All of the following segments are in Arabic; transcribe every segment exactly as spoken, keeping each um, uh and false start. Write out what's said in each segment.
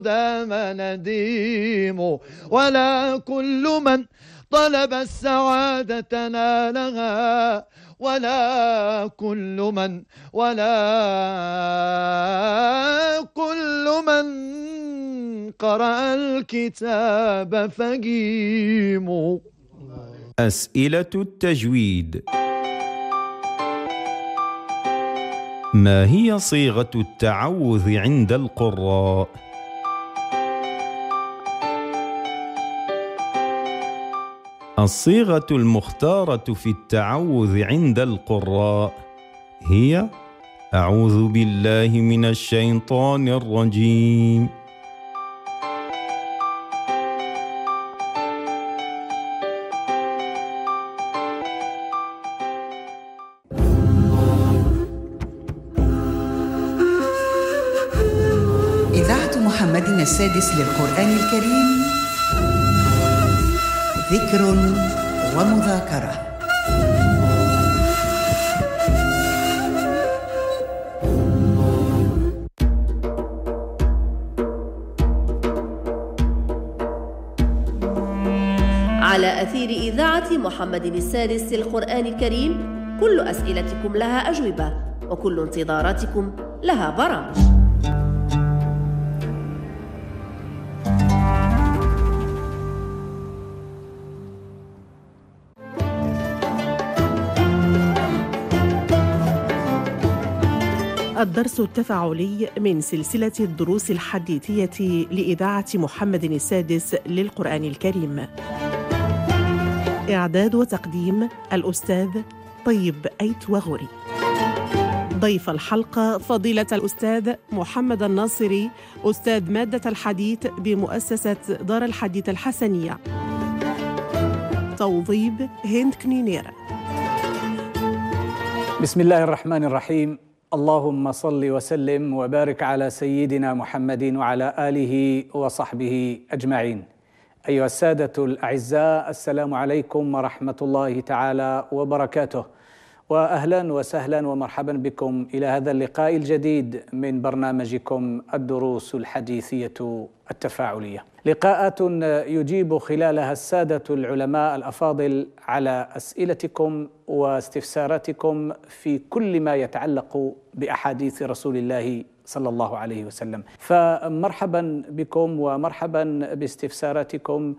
دام نديم، ولا كل من طلب السعادة نالها، ولا كل من ولا كل من قرأ الكتاب فقيم. أسئلة التجويد. ما هي صيغة التعوذ عند القراء؟ الصيغة المختارة في التعوذ عند القراء هي أعوذ بالله من الشيطان الرجيم. إذاعة محمد السادس للقرآن الكريم، ذكر ومذاكرة. على أثير إذاعة محمد السادس للقرآن الكريم، كل أسئلتكم لها أجوبة، وكل انتظاراتكم لها برامج. الدرس التفاعلي من سلسلة الدروس الحديثية لإذاعة محمد السادس للقرآن الكريم. إعداد وتقديم الأستاذ طيب أيت وغوري. ضيف الحلقة فضيلة الأستاذ محمد الناصري، أستاذ مادة الحديث بمؤسسة دار الحديث الحسنية. توظيب هند كنينيرة. بسم الله الرحمن الرحيم. اللهم صل وسلم وبارك على سيدنا محمد وعلى آله وصحبه أجمعين. أيها السادة الأعزاء، السلام عليكم ورحمة الله تعالى وبركاته، وأهلا وسهلا ومرحبا بكم إلى هذا اللقاء الجديد من برنامجكم الدروس الحديثية التفاعلية. لقاءات يجيب خلالها السادة العلماء الأفاضل على أسئلتكم واستفساراتكم في كل ما يتعلق بأحاديث رسول الله صلى الله عليه وسلم. فمرحبا بكم ومرحبا باستفساراتكم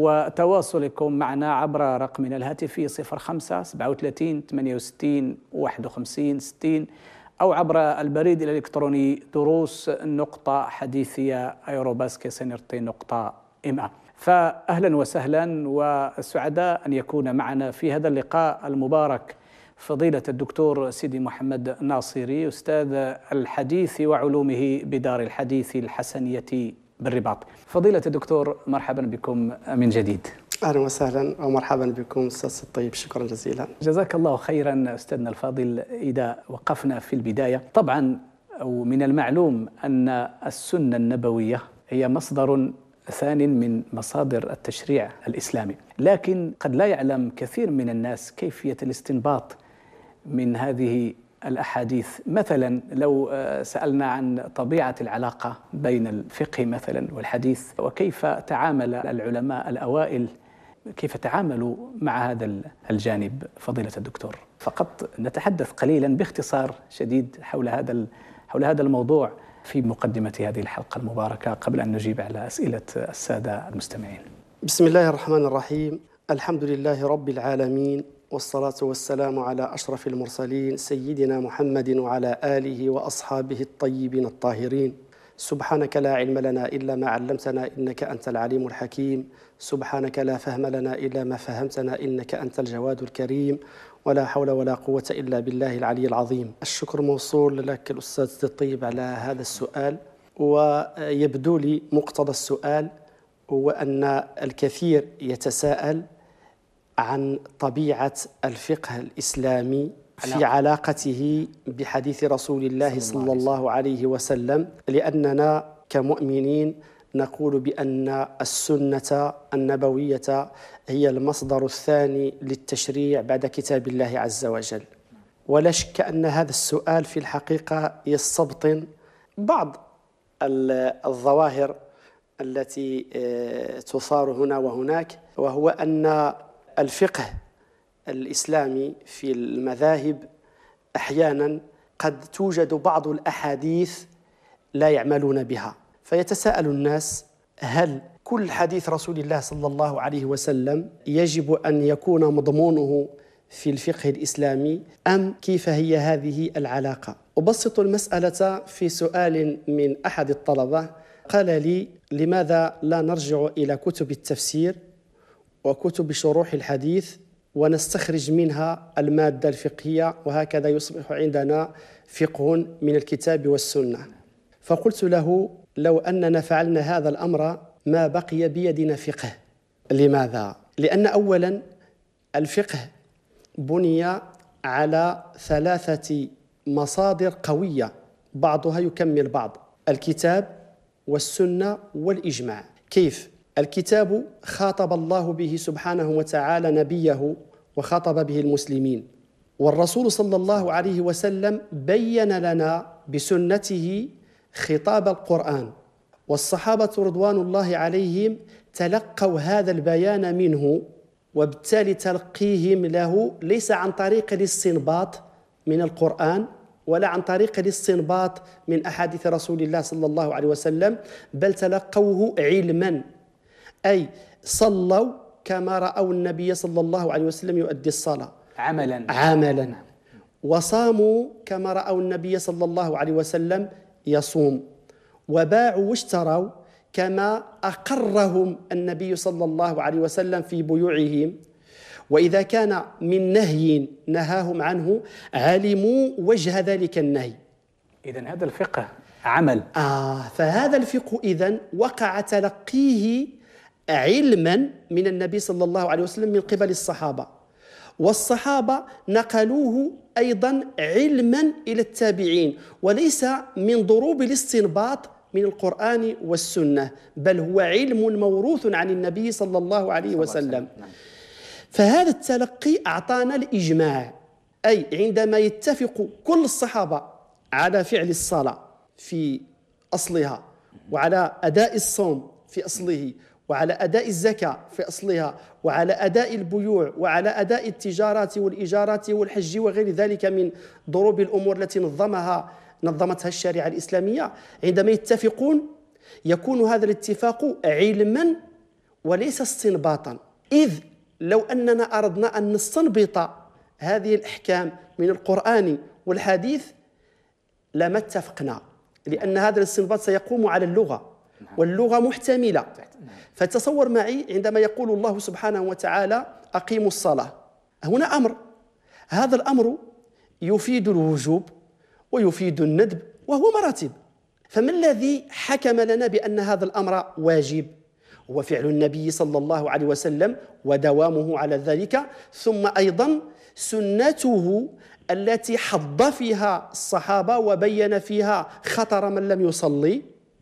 وتواصلكم معنا عبر رقمنا الهاتفي صفر خمسة سبعة وثلاثين ثمانية وستين واحد وخمسين ستين، أو عبر البريد الإلكتروني دروس نقطة حديثية أيروباسكي سنرتي نقطة إم. فأهلا وسهلا وسعداء أن يكون معنا في هذا اللقاء المبارك فضيلة الدكتور سيدي محمد ناصري، أستاذ الحديث وعلومه بدار الحديث الحسنية بالرباط. فضيلة الدكتور، مرحبا بكم من جديد. أهلا وسهلا ومرحبا بكم أستاذ الطيب، شكرا جزيلا. جزاك الله خيرا أستاذنا الفاضل. إذا وقفنا في البداية، طبعا أو من المعلوم أن السنة النبوية هي مصدر ثان من مصادر التشريع الإسلامي، لكن قد لا يعلم كثير من الناس كيفية الاستنباط من هذه الأحاديث. مثلا لو سألنا عن طبيعة العلاقة بين الفقه مثلا والحديث، وكيف تعامل العلماء الأوائل، كيف تعاملوا مع هذا الجانب فضيلة الدكتور، فقط نتحدث قليلا باختصار شديد حول هذا حول هذا الموضوع في مقدمة هذه الحلقة المباركة، قبل أن نجيب على أسئلة السادة المستمعين. بسم الله الرحمن الرحيم. الحمد لله رب العالمين، والصلاة والسلام على أشرف المرسلين سيدنا محمد وعلى آله وأصحابه الطيبين الطاهرين. سبحانك لا علم لنا إلا ما علمتنا إنك أنت العليم الحكيم. سبحانك لا فهم لنا إلا ما فهمتنا إنك أنت الجواد الكريم. ولا حول ولا قوة إلا بالله العلي العظيم. الشكر موصول لك الأستاذ الطيب على هذا السؤال، ويبدو لي مقتضى السؤال هو أن الكثير يتساءل عن طبيعة الفقه الإسلامي في علاقته بحديث رسول الله صلى الله عليه وسلم، لأننا كمؤمنين نقول بأن السنة النبوية هي المصدر الثاني للتشريع بعد كتاب الله عز وجل. ولا شك أن هذا السؤال في الحقيقة يستبطن بعض الظواهر التي تثار هنا وهناك، وهو أن الفقه الإسلامي في المذاهب أحيانا قد توجد بعض الأحاديث لا يعملون بها، فيتساءل الناس: هل كل حديث رسول الله صلى الله عليه وسلم يجب أن يكون مضمونه في الفقه الإسلامي، أم كيف هي هذه العلاقة؟ أبسط المسألة في سؤال من أحد الطلبة قال لي: لماذا لا نرجع إلى كتب التفسير وكتب شروح الحديث ونستخرج منها المادة الفقهية، وهكذا يصبح عندنا فقه من الكتاب والسنة؟ فقلت له: لو أننا فعلنا هذا الأمر ما بقي بيدنا فقه. لماذا؟ لأن أولا الفقه بني على ثلاثة مصادر قوية بعضها يكمل بعض: الكتاب والسنة والإجماع. كيف؟ الكتاب خاطب الله به سبحانه وتعالى نبيه وخاطب به المسلمين، والرسول صلى الله عليه وسلم بين لنا بسنته خطاب القرآن، والصحابة رضوان الله عليهم تلقوا هذا البيان منه، وبالتالي تلقيهم له ليس عن طريق الاستنباط من القرآن ولا عن طريق الاستنباط من أحاديث رسول الله صلى الله عليه وسلم، بل تلقوه علما، أي صلوا كما رأوا النبي صلى الله عليه وسلم يؤدي الصلاة عملا عملا وصاموا كما رأوا النبي صلى الله عليه وسلم يصوم، وباعوا واشتروا كما أقرهم النبي صلى الله عليه وسلم في بيوعهم، وإذا كان من نهي نهاهم عنه علموا وجه ذلك النهي. إذن هذا الفقه عمل. آه فهذا الفقه إذن وقع تلقيه علما من النبي صلى الله عليه وسلم من قبل الصحابة، والصحابة نقلوه أيضا علما إلى التابعين، وليس من ضروب الاستنباط من القرآن والسنة، بل هو علم موروث عن النبي صلى الله عليه وسلم. فهذا التلقي أعطانا الإجماع، أي عندما يتفق كل الصحابة على فعل الصلاة في أصلها، وعلى أداء الصوم في أصله، وعلى أداء الزكاة في أصلها، وعلى أداء البيوع، وعلى أداء التجارات والإيجارات والحج وغير ذلك من ضروب الأمور التي نظمها نظمتها الشريعة الإسلامية، عندما يتفقون يكون هذا الاتفاق علما وليس استنباطا. إذ لو أننا أردنا أن نستنبط هذه الأحكام من القرآن والحديث لما اتفقنا، لأن هذا الاستنباط سيقوم على اللغة، واللغة محتملة. فتصور معي عندما يقول الله سبحانه وتعالى: أقيموا الصلاة، هنا أمر، هذا الأمر يفيد الوجوب ويفيد الندب، وهو مراتب. فما الذي حكم لنا بأن هذا الأمر واجب؟ هو فعل النبي صلى الله عليه وسلم ودوامه على ذلك، ثم أيضا سنته التي حض فيها الصحابة وبين فيها خطر من لم يصلي.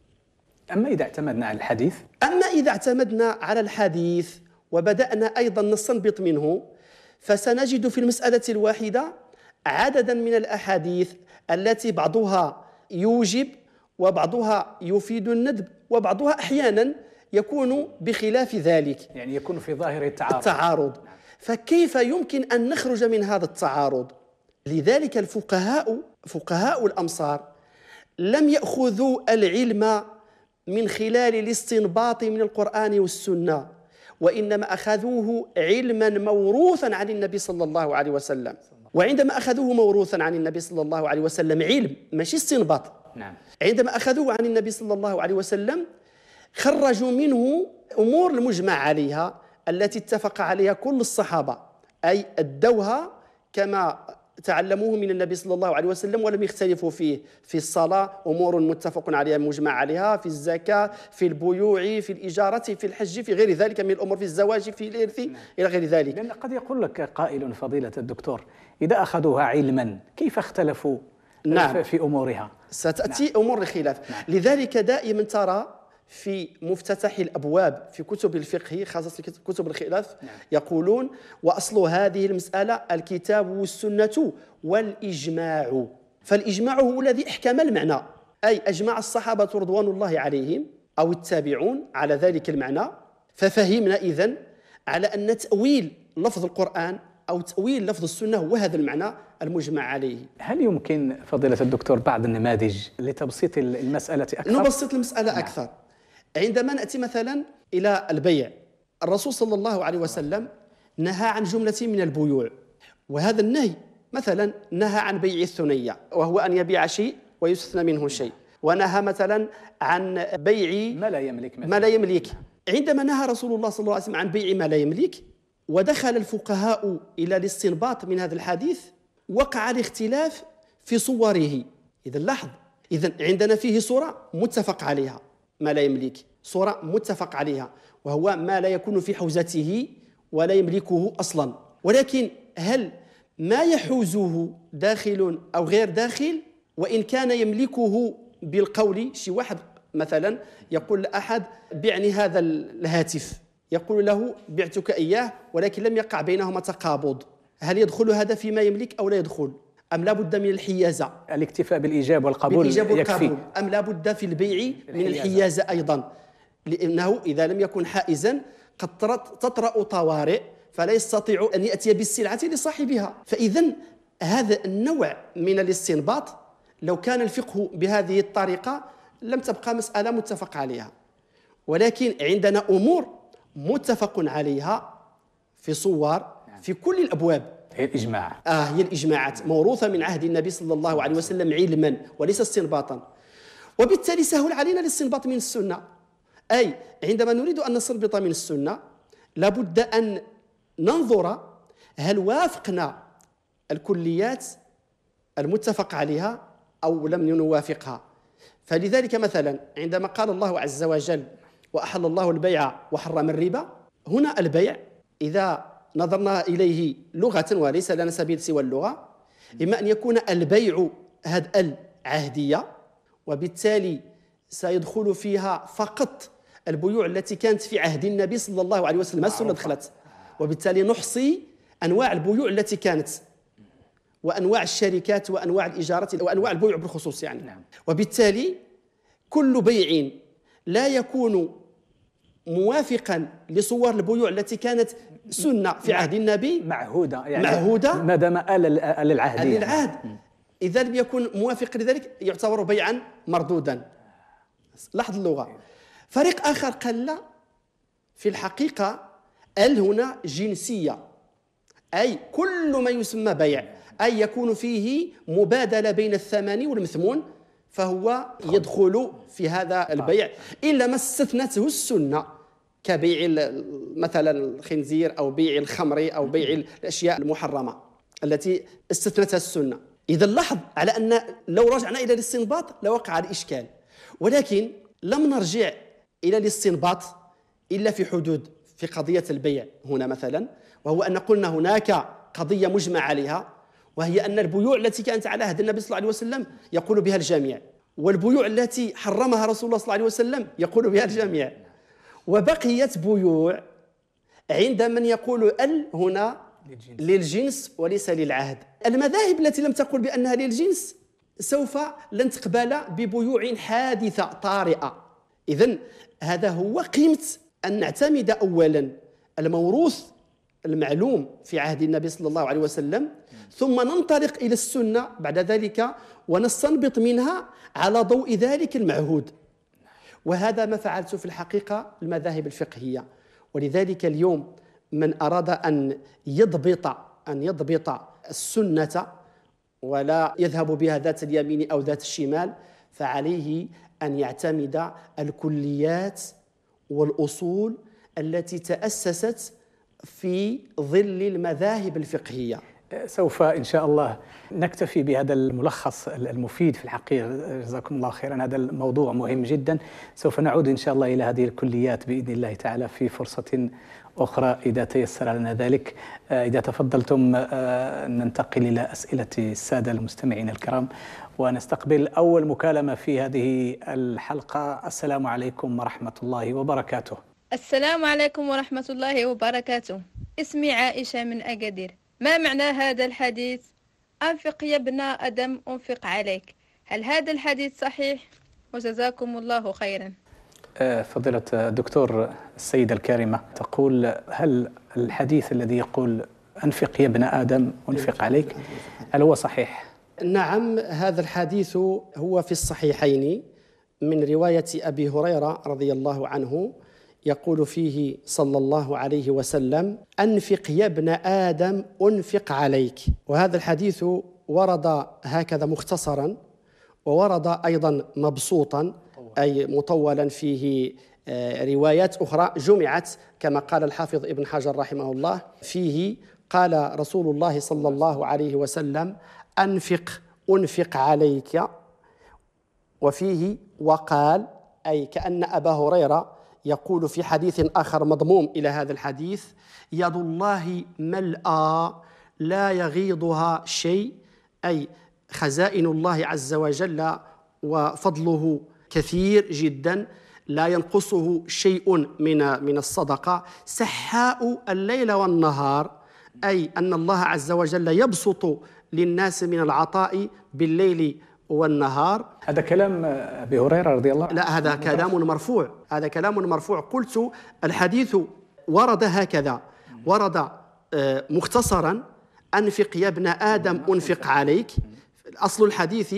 أما إذا اعتمدنا على الحديث أما إذا اعتمدنا على الحديث وبدأنا أيضا نستنبط منه، فسنجد في المسألة الواحدة عددا من الأحاديث التي بعضها يوجب وبعضها يفيد الندب، وبعضها أحيانا يكون بخلاف ذلك، يعني يكون في ظاهر التعارض. التعارض. فكيف يمكن أن نخرج من هذا التعارض؟ لذلك الفقهاء فقهاء الأمصار لم يأخذوا العلم من خلال الاستنباط من القرآن والسنة، وإنما أخذوه علما موروثا عن النبي صلى الله عليه وسلم. وعندما أخذوه موروثا عن النبي صلى الله عليه وسلم علم ماشي استنباط، نعم. عندما أخذوه عن النبي صلى الله عليه وسلم خرجوا منه أمور المجمع عليها التي اتفق عليها كل الصحابة، أي أدوها كما تعلموه من النبي صلى الله عليه وسلم ولم يختلفوا فيه. في الصلاة أمور متفق عليها مجمع عليها، في الزكاة، في البيوع، في الإجارة، في الحج، في غير ذلك من الأمور، في الزواج، في الإرث، إلى غير ذلك. لأن قد يقول لك قائل فضيلة الدكتور: إذا أخذوها علما كيف اختلفوا نعم. في أمورها؟ ستأتي نعم. أمور الخلاف. نعم. لذلك دائما ترى في مفتتح الأبواب في كتب الفقه خاصة كتب الخلاف نعم. يقولون: وأصل هذه المسألة الكتاب والسنة والإجماع. فالإجماع هو الذي احكم المعنى، أي أجمع الصحابة رضوان الله عليهم أو التابعون على ذلك المعنى، ففهمنا إذن على أن تأويل لفظ القرآن أو تأويل لفظ السنة هو هذا المعنى المجمع عليه. هل يمكن فضيلة الدكتور بعض النماذج لتبسيط المسألة أكثر؟ نبسط المسألة نعم. أكثر. عندما نأتي مثلا إلى البيع، الرسول صلى الله عليه وسلم نهى عن جملة من البيوع، وهذا النهي مثلا نهى عن بيع الثنية، وهو أن يبيع شيء ويستثنى منه شيء، ونهى مثلا عن بيع ما لا يملك مثلا. ما لا يملك. عندما نهى رسول الله صلى الله عليه وسلم عن بيع ما لا يملك، ودخل الفقهاء إلى الاستنباط من هذا الحديث، وقع الاختلاف في صوره. إذا لاحظ، إذا عندنا فيه صورة متفق عليها ما لا يملك، صورة متفق عليها وهو ما لا يكون في حوزته ولا يملكه أصلا، ولكن هل ما يحوزه داخل أو غير داخل؟ وإن كان يملكه بالقول، شي واحد مثلا يقول لأحد بعني هذا الهاتف، يقول له بعتك إياه، ولكن لم يقع بينهما تقابض، هل يدخل هذا فيما يملك أو لا يدخل؟ أم لا بد من الحيازة؟ الاكتفاء بالإيجاب والقبول بالإيجاب والقبول يكفي، أم لا بد في البيع من الحيازة أيضا؟ لأنه إذا لم يكن حائزا قد تطرأ طوارئ فلا يستطيع أن يأتي بالسلعة لصاحبها. فإذا هذا النوع من الاستنباط لو كان الفقه بهذه الطريقة لم تبقى مسألة متفق عليها، ولكن عندنا أمور متفق عليها في صور في كل الأبواب. هي الإجماع. آه هي الإجماعات موروثة من عهد النبي صلى الله عليه وسلم علما وليس استنباطا، وبالتالي سهل علينا الاستنباط من السنة. أي عندما نريد أن نستنبط من السنة لابد أن ننظر هل وافقنا الكليات المتفق عليها أو لم نوافقها. فلذلك مثلا عندما قال الله عز وجل وأحل الله البيع وحرم الربا، هنا البيع إذا نظرنا إليه لغة وليس لنا سبيل سوى اللغة، إما أن يكون البيع هذه العهدية وبالتالي سيدخل فيها فقط البيوع التي كانت في عهد النبي صلى الله عليه وسلم، السنة دخلت، وبالتالي نحصي أنواع البيوع التي كانت وأنواع الشركات وأنواع الإيجارات وأنواع البيوع بالخصوص يعني. نعم. وبالتالي كل بيع لا يكون موافقا لصور البيوع التي كانت سنة في عهد النبي معهودة يعني معهودة ما دام آل للعهد آل للعهد يعني. إذا لم يكن موافق لذلك يعتبر بيعا مردودا. لاحظ اللغة. فريق آخر قال لا، في الحقيقة ال هنا جنسية، أي كل ما يسمى بيع أي يكون فيه مبادلة بين الثمن والمثمون فهو يدخل في هذا البيع، إلا ما استثنته السنة كبيع مثلا الخنزير أو بيع الخمر أو بيع الأشياء المحرمة التي استثنتها السنة. إذا لاحظ على أن لو رجعنا إلى الاستنباط لوقع الإشكال، ولكن لم نرجع إلى الاستنباط إلا في حدود في قضية البيع هنا مثلا، وهو أن قلنا هناك قضية مجمع عليها، وهي أن البيوع التي كانت على عهد النبي صلى الله عليه وسلم يقول بها الجميع، والبيوع التي حرمها رسول الله صلى الله عليه وسلم يقول بها الجميع، وبقيت بيوع عند من يقول ال هنا للجنس وليس للعهد. المذاهب التي لم تقل بأنها للجنس سوف لن تقبل ببيوع حادثة طارئة. إذن هذا هو قيمة أن نعتمد أولا الموروث المعلوم في عهد النبي صلى الله عليه وسلم، ثم ننطلق إلى السنة بعد ذلك ونستنبط منها على ضوء ذلك المعهود. وهذا ما فعلته في الحقيقة المذاهب الفقهية. ولذلك اليوم من أراد أن يضبط أن يضبط السنة ولا يذهب بها ذات اليمين أو ذات الشمال، فعليه أن يعتمد الكليات والأصول التي تأسست في ظل المذاهب الفقهية. سوف إن شاء الله نكتفي بهذا الملخص المفيد في الحقيقة، جزاكم الله خيرا. هذا الموضوع مهم جدا، سوف نعود إن شاء الله إلى هذه الكليات بإذن الله تعالى في فرصة أخرى إذا تيسر لنا ذلك. إذا تفضلتم ننتقل إلى أسئلة السادة المستمعين الكرام ونستقبل أول مكالمة في هذه الحلقة. السلام عليكم ورحمة الله وبركاته. السلام عليكم ورحمة الله وبركاته. اسمي عائشة من أكادير. ما معنى هذا الحديث؟ أنفق يا ابن آدم أنفق عليك. هل هذا الحديث صحيح؟ وجزاكم الله خيرا. فضيلة الدكتور السيدة الكريمة تقول: هل الحديث الذي يقول أنفق يا ابن آدم أنفق عليك هل هو صحيح؟ نعم، هذا الحديث هو في الصحيحين من رواية أبي هريرة رضي الله عنه، يقول فيه صلى الله عليه وسلم: أنفق يا ابن آدم أنفق عليك. وهذا الحديث ورد هكذا مختصرا، وورد أيضا مبسوطا أي مطولا، فيه روايات أخرى جمعت كما قال الحافظ ابن حجر رحمه الله. فيه قال رسول الله صلى الله عليه وسلم: أنفق أنفق عليك. وفيه وقال، أي كأن أبا هريرة يقول في حديث آخر مضموم إلى هذا الحديث: يد الله ملأى لا يغيضها شيء، أي خزائن الله عز وجل وفضله كثير جدا لا ينقصه شيء من من الصدقة، سحاء الليل والنهار، أي أن الله عز وجل يبسط للناس من العطاء بالليل والنهار. هذا كلام أبي هريرة رضي الله عنه؟ لا، هذا كلام مرفوع، هذا كلام مرفوع. قلت الحديث ورد هكذا، ورد مختصرا: أنفق يا ابن آدم أنفق عليك. أصل الحديث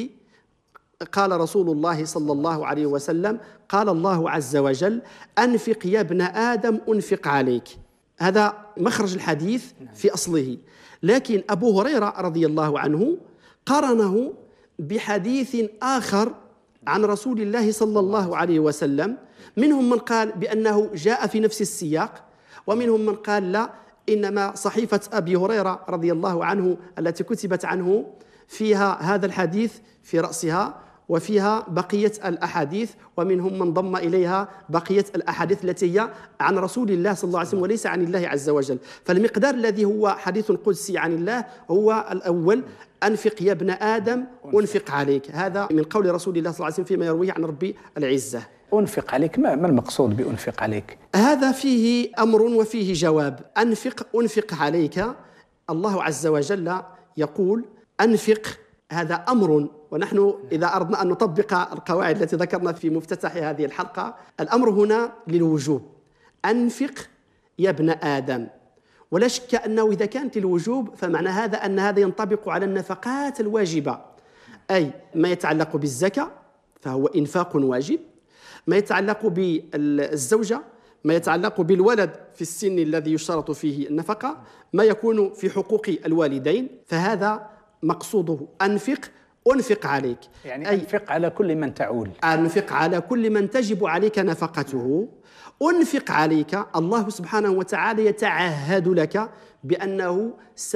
قال رسول الله صلى الله عليه وسلم: قال الله عز وجل: أنفق يا ابن آدم أنفق عليك. هذا مخرج الحديث في أصله. لكن أبو هريرة رضي الله عنه قرنه بحديث آخر عن رسول الله صلى الله عليه وسلم، منهم من قال بأنه جاء في نفس السياق، ومنهم من قال لا، إنما صحيفة أبي هريرة رضي الله عنه التي كتبت عنه فيها هذا الحديث في رأسها، وفيها بقية الأحاديث، ومنهم من ضم إليها بقية الأحاديث التي هي عن رسول الله صلى الله عليه وسلم وليس عن الله عز وجل. فالمقدار الذي هو حديث قدسي عن الله هو الأول: أنفق يا ابن آدم أنفق عليك. هذا من قول رسول الله صلى الله عليه وسلم فيما يرويه عن ربي العزة. أنفق عليك، ما المقصود بأنفق عليك؟ هذا فيه أمر وفيه جواب. أنفق أنفق عليك، الله عز وجل يقول أنفق، هذا أمر، ونحن إذا أردنا أن نطبق القواعد التي ذكرنا في مفتتح هذه الحلقة، الأمر هنا للوجوب. أنفق يا ابن آدم، ولا شك أنه إذا كانت الوجوب فمعنى هذا أن هذا ينطبق على النفقات الواجبة، أي ما يتعلق بالزكاة فهو إنفاق واجب، ما يتعلق بالزوجة، ما يتعلق بالولد في السن الذي يشترط فيه النفقة، ما يكون في حقوق الوالدين، فهذا مقصوده أنفق أنفق عليك، يعني أنفق على كل من تعول، أنفق على كل من تجب عليك نفقته. أنفق عليك، الله سبحانه وتعالى يتعهد لك بأنه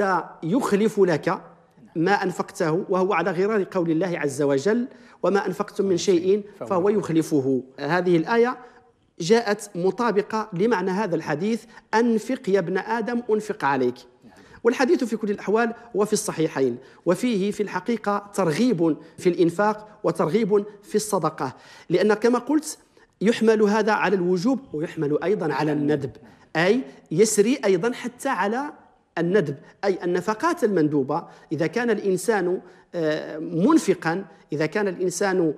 سيخلف لك ما أنفقته، وهو على غرار قول الله عز وجل: وما أنفقتم من شيء فهو يخلفه. هذه الآية جاءت مطابقة لمعنى هذا الحديث: أنفق يا ابن آدم أنفق عليك. والحديث في كل الأحوال وفي الصحيحين، وفيه في الحقيقة ترغيب في الإنفاق وترغيب في الصدقة، لأن كما قلت يحمل هذا على الوجوب ويحمل أيضا على الندب، أي يسري أيضا حتى على الندب، أي النفقات المندوبة. إذا كان الإنسان منفقا، إذا كان الإنسان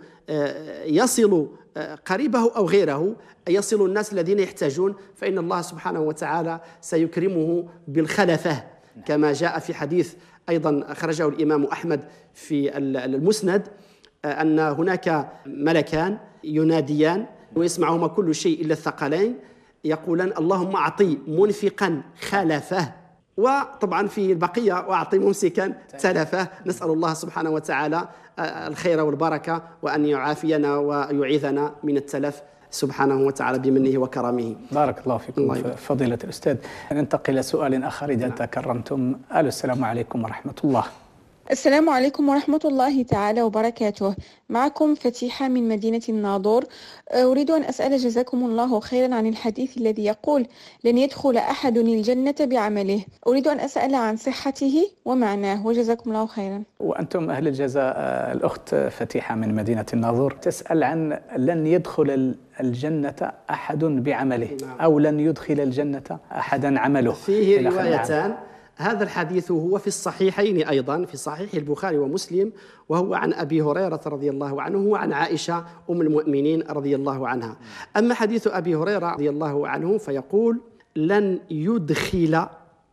يصل قريبه أو غيره، يصل الناس الذين يحتاجون، فإن الله سبحانه وتعالى سيكرمه بالخلفة، كما جاء في حديث أيضا أخرجه الإمام أحمد في المسند، أن هناك ملكان يناديان ويسمعهما كل شيء إلا الثقلين، يقولان: اللهم أعطي منفقا خلفه، وطبعا في البقية: وأعطي ممسكا تلفه. نسأل الله سبحانه وتعالى الخير والبركة، وأن يعافينا ويعيذنا من التلف سبحانه وتعالى بمنه وكرمه. بارك الله فيكم الله فضيلة الأستاذ. ننتقل إلى سؤال آخر إذا تكرمتم. ألو، السلام عليكم ورحمة الله. السلام عليكم ورحمة الله تعالى وبركاته. معكم فتيحة من مدينة الناظور. أريد أن أسأل جزاكم الله خيرا عن الحديث الذي يقول: لن يدخل أحد الجنة بعمله. أريد أن أسأل عن صحته ومعناه، وجزاكم الله خيرا. وأنتم أهل الجزاء. الأخت فتيحة من مدينة الناظور تسأل عن لن يدخل الجنة أحد بعمله، أو لن يدخل الجنة أحدا عمله. فيه روايتان: هذا الحديث هو في الصحيحين أيضا، في صحيح البخاري ومسلم، وهو عن أبي هريرة رضي الله عنه وعن عائشة أم المؤمنين رضي الله عنها. أما حديث أبي هريرة رضي الله عنه فيقول: لن يدخل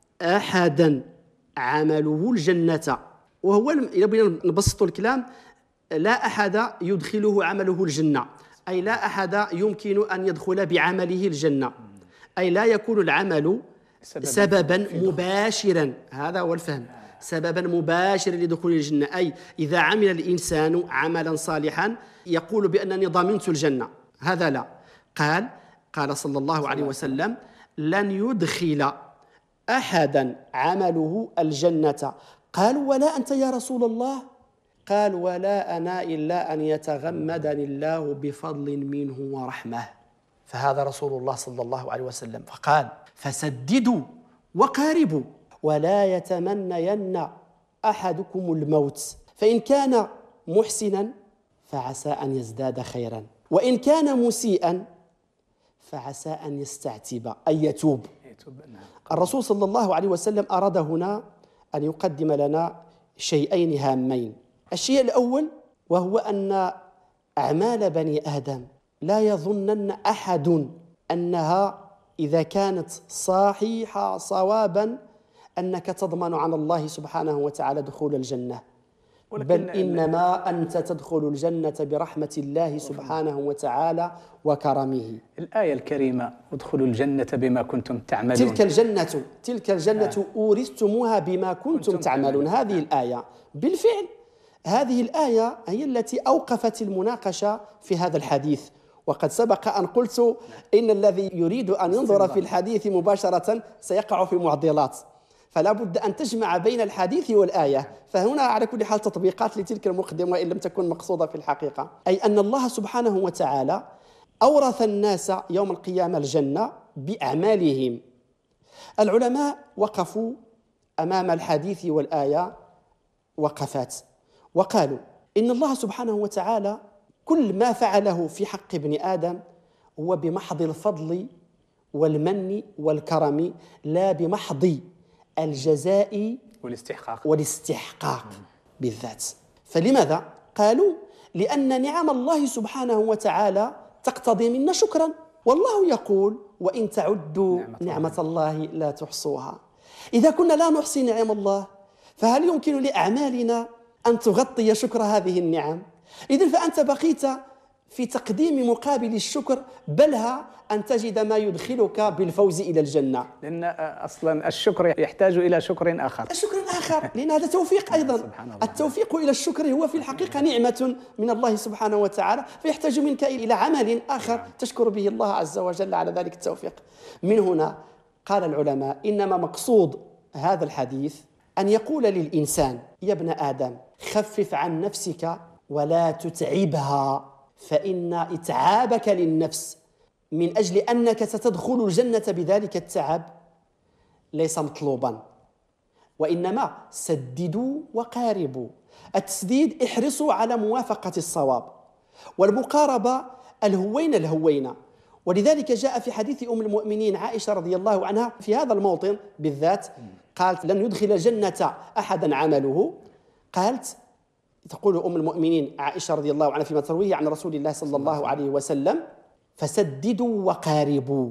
أحدا عمله الجنة، وهو إذا بدنا نبسط الكلام، لا أحد يدخله عمله الجنة، أي لا أحد يمكن أن يدخل بعمله الجنة، أي لا يكون العمل سببا مباشرا، هذا هو الفهم، سببا مباشرا لدخول الجنة، أي إذا عمل الإنسان عملا صالحا يقول بأنني ضمنت الجنة، هذا لا. قال قال صلى الله عليه وسلم: لن يدخل أحدا عمله الجنة. قال: ولا أنت يا رسول الله؟ قال: ولا أنا إلا أن يتغمدني الله بفضل منه ورحمة. فهذا رسول الله صلى الله عليه وسلم، فقال: فسددوا وقاربوا، ولا يتمنين أحدكم الموت، فإن كان محسنا فعسى أن يزداد خيرا، وإن كان مسيئا فعسى أن يستعتب، أن يتوب. الرسول صلى الله عليه وسلم أراد هنا أن يقدم لنا شيئين هامين. الشيء الأول وهو أن أعمال بني آدم لا يظنن أحد أنها إذا كانت صحيحة صوابا أنك تضمن على الله سبحانه وتعالى دخول الجنة، بل إنما أنت تدخل الجنة برحمة الله سبحانه وتعالى وكرمه. الآية الكريمة: ادخلوا الجنة بما كنتم تعملون. تلك الجنة تلك الجنة أورثتموها بما كنتم تعملون. هذه الآية بالفعل، هذه الآية هي التي أوقفت المناقشة في هذا الحديث. وقد سبق أن قلت إن الذي يريد أن ينظر في الحديث مباشرة سيقع في معضلات، فلا بد أن تجمع بين الحديث والآية. فهنا على كل حال تطبيقات لتلك المقدمة وإن لم تكن مقصودة في الحقيقة، أي أن الله سبحانه وتعالى أورث الناس يوم القيامة الجنة بأعمالهم. العلماء وقفوا أمام الحديث والآية وقفات، وقالوا إن الله سبحانه وتعالى كل ما فعله في حق ابن آدم هو بمحض الفضل والمن والكرم، لا بمحض الجزاء والاستحقاق والاستحقاق بالذات. فلماذا؟ قالوا: لأن نعم الله سبحانه وتعالى تقتضي منا شكرا، والله يقول: وإن تعدوا نعمة, نعمة الله لا تحصوها. إذا كنا لا نحصي نعم الله فهل يمكن لأعمالنا أن تغطي شكر هذه النعم؟ إذن فأنت بقيت في تقديم مقابل الشكر، بلها أن تجد ما يدخلك بالفوز إلى الجنة، لأن أصلا الشكر يحتاج إلى شكر آخر الشكر آخر لأن هذا توفيق أيضا. التوفيق إلى الشكر هو في الحقيقة نعمة من الله سبحانه وتعالى، فيحتاج منك إلى عمل آخر تشكر به الله عز وجل على ذلك التوفيق. من هنا قال العلماء: إنما مقصود هذا الحديث أن يقول للإنسان: يا ابن آدم، خفف عن نفسك ولا تتعبها، فإن إتعابك للنفس من أجل أنك ستدخل الجنة بذلك التعب ليس مطلوبا، وإنما سددوا وقاربوا. التسديد احرصوا على موافقة الصواب، والمقاربة الهوين الهوينة. ولذلك جاء في حديث أم المؤمنين عائشة رضي الله عنها في هذا الموطن بالذات، قالت: لن يدخل الجنة أحدا عمله. قالت تقول أم المؤمنين عائشة رضي الله عنها فيما ترويه عن رسول الله صلى الله عليه وسلم: فسددوا وقاربوا.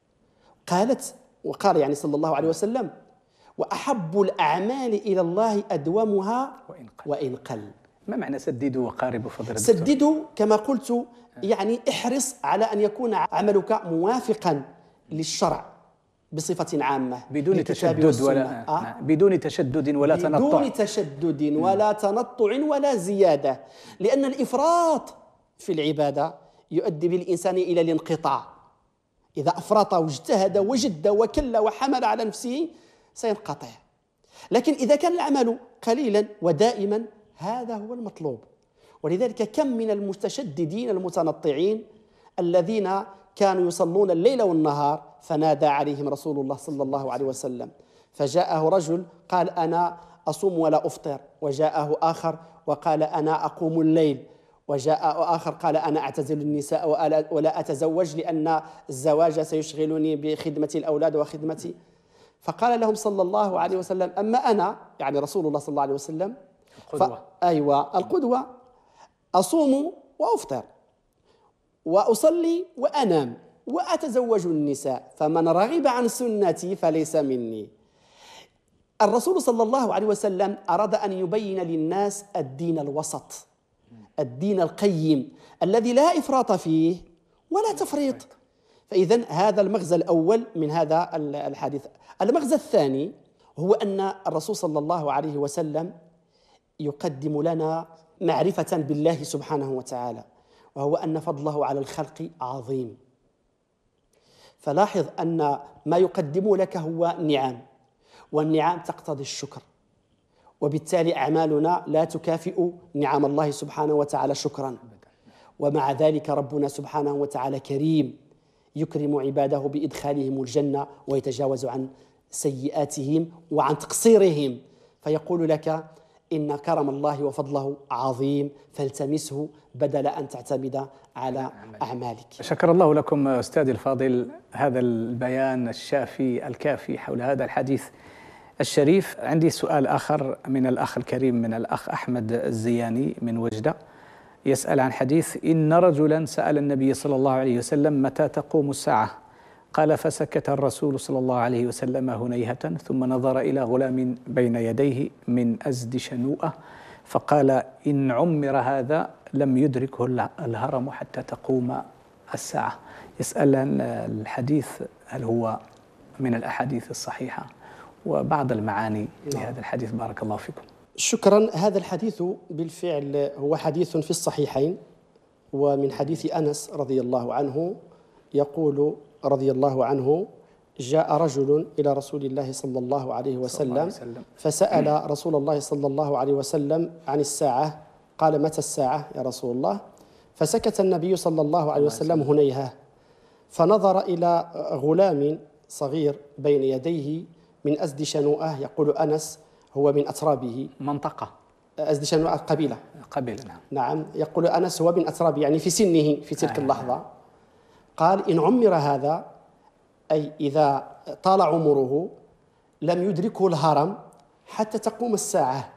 قالت وقال يعني صلى الله عليه وسلم: وأحب الأعمال إلى الله أدومها وإن قل. ما معنى سددوا وقاربوا فضل الدكتور؟ سددوا كما قلت يعني احرص على أن يكون عملك موافقا للشرع بصفة عامة، بدون تشدد ولا آه؟ بدون تشدد ولا بدون تنطع بدون تشدد ولا تنطع ولا زيادة، لأن الإفراط في العبادة يؤدي بالإنسان إلى الانقطاع. إذا أفرط واجتهد وجد وكل وحمل على نفسه سينقطع. لكن إذا كان العمل قليلا ودائما هذا هو المطلوب. ولذلك كم من المتشددين المتنطعين الذين كانوا يصلون الليل والنهار فنادى عليهم رسول الله صلى الله عليه وسلم، فجاءه رجل قال: أنا أصوم ولا أفطر، وجاءه آخر وقال: أنا أقوم الليل، وجاء آخر قال: أنا أعتزل النساء ولا أتزوج لأن الزواج سيشغلني بخدمة الأولاد وخدمتي. فقال لهم صلى الله عليه وسلم: أما أنا، يعني رسول الله صلى الله عليه وسلم، القدوة. ف... أيوة القدوة، أصوم وأفطر وأصلي وأنام وأتزوج النساء، فمن رغب عن سنتي فليس مني. الرسول صلى الله عليه وسلم أراد أن يبين للناس الدين الوسط، الدين القيم الذي لا إفراط فيه ولا تفريط. فإذن هذا المغزى الأول من هذا الحديث. المغزى الثاني هو أن الرسول صلى الله عليه وسلم يقدم لنا معرفة بالله سبحانه وتعالى، وهو أن فضله على الخلق عظيم. فلاحظ أن ما يقدم لك هو نعم، والنعم تقتضي الشكر، وبالتالي أعمالنا لا تكافئ نعم الله سبحانه وتعالى شكرا. ومع ذلك ربنا سبحانه وتعالى كريم، يكرم عباده بإدخالهم الجنة ويتجاوز عن سيئاتهم وعن تقصيرهم، فيقول لك إن كرم الله وفضله عظيم فالتمسه بدل أن تعتمد على أعمالك. شكر الله لكم أستاذي الفاضل هذا البيان الشافي الكافي حول هذا الحديث الشريف. عندي سؤال آخر من الأخ الكريم، من الأخ أحمد الزياني من وجدة، يسأل عن حديث: إن رجلا سأل النبي صلى الله عليه وسلم متى تقوم الساعة؟ قال: فسكت الرسول صلى الله عليه وسلم هنيهة، ثم نظر إلى غلام بين يديه من أزد شنوءة فقال: إن عمر هذا لم يدركه الهرم حتى تقوم الساعة. يسأل عن الحديث هل هو من الأحاديث الصحيحة وبعض المعاني لهذا الحديث، بارك الله فيكم. شكرا. هذا الحديث بالفعل هو حديث في الصحيحين، ومن حديث أنس رضي الله عنه يقول رضي الله عنه: جاء رجل إلى رسول الله صلى الله عليه وسلم فسأل رسول الله صلى الله عليه وسلم عن الساعة، قال: متى الساعة يا رسول الله؟ فسكت النبي صلى الله عليه وسلم هنيهة، فنظر إلى غلام صغير بين يديه من أزد شنوءة، يقول أنس هو من أترابه، منطقة أزد شنوءة قبيلة قبيلة نعم. نعم يقول أنس هو من أترابه، يعني في سنه في تلك اللحظة. قال: إن عمر هذا، أي إذا طال عمره، لم يدركه الهرم حتى تقوم الساعة.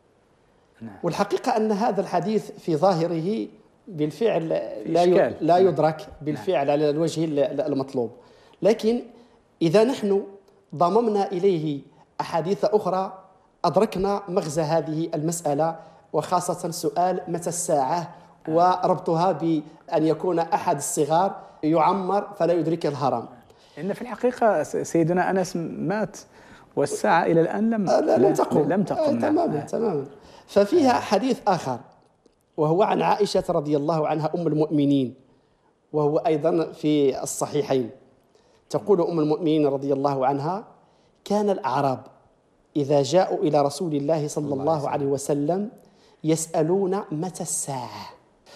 نعم. والحقيقة أن هذا الحديث في ظاهره بالفعل لا لا يدرك بالفعل نعم. على الوجه المطلوب، لكن إذا نحن ضممنا إليه أحاديث أخرى أدركنا مغزى هذه المسألة، وخاصة سؤال متى الساعة وربطها بأن يكون أحد الصغار يعمر فلا يدرك الهرم. إن في الحقيقة سيدنا أنس مات والساعة إلى الآن لم لم تقم لم تقم آه تماما تماما. ففيها حديث آخر وهو عن عائشة رضي الله عنها أم المؤمنين، وهو أيضا في الصحيحين. تقول أم المؤمنين رضي الله عنها: كان الأعراب إذا جاءوا إلى رسول الله صلى الله عليه وسلم يسألون متى الساعة،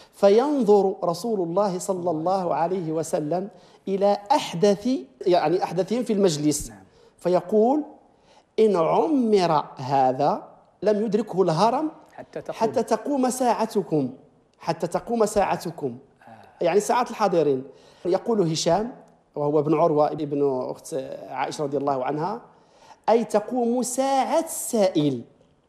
فينظر رسول الله صلى الله عليه وسلم إلى أحدث يعني أحدثهم في المجلس فيقول: إن عمر هذا لم يدركه الهرم حتى تقوم, حتى تقوم ساعتكم حتى تقوم ساعتكم يعني ساعة الحاضرين. يقول هشام وهو ابن عروة ابن أخت عائشة رضي الله عنها: أي تقوم ساعة السائل،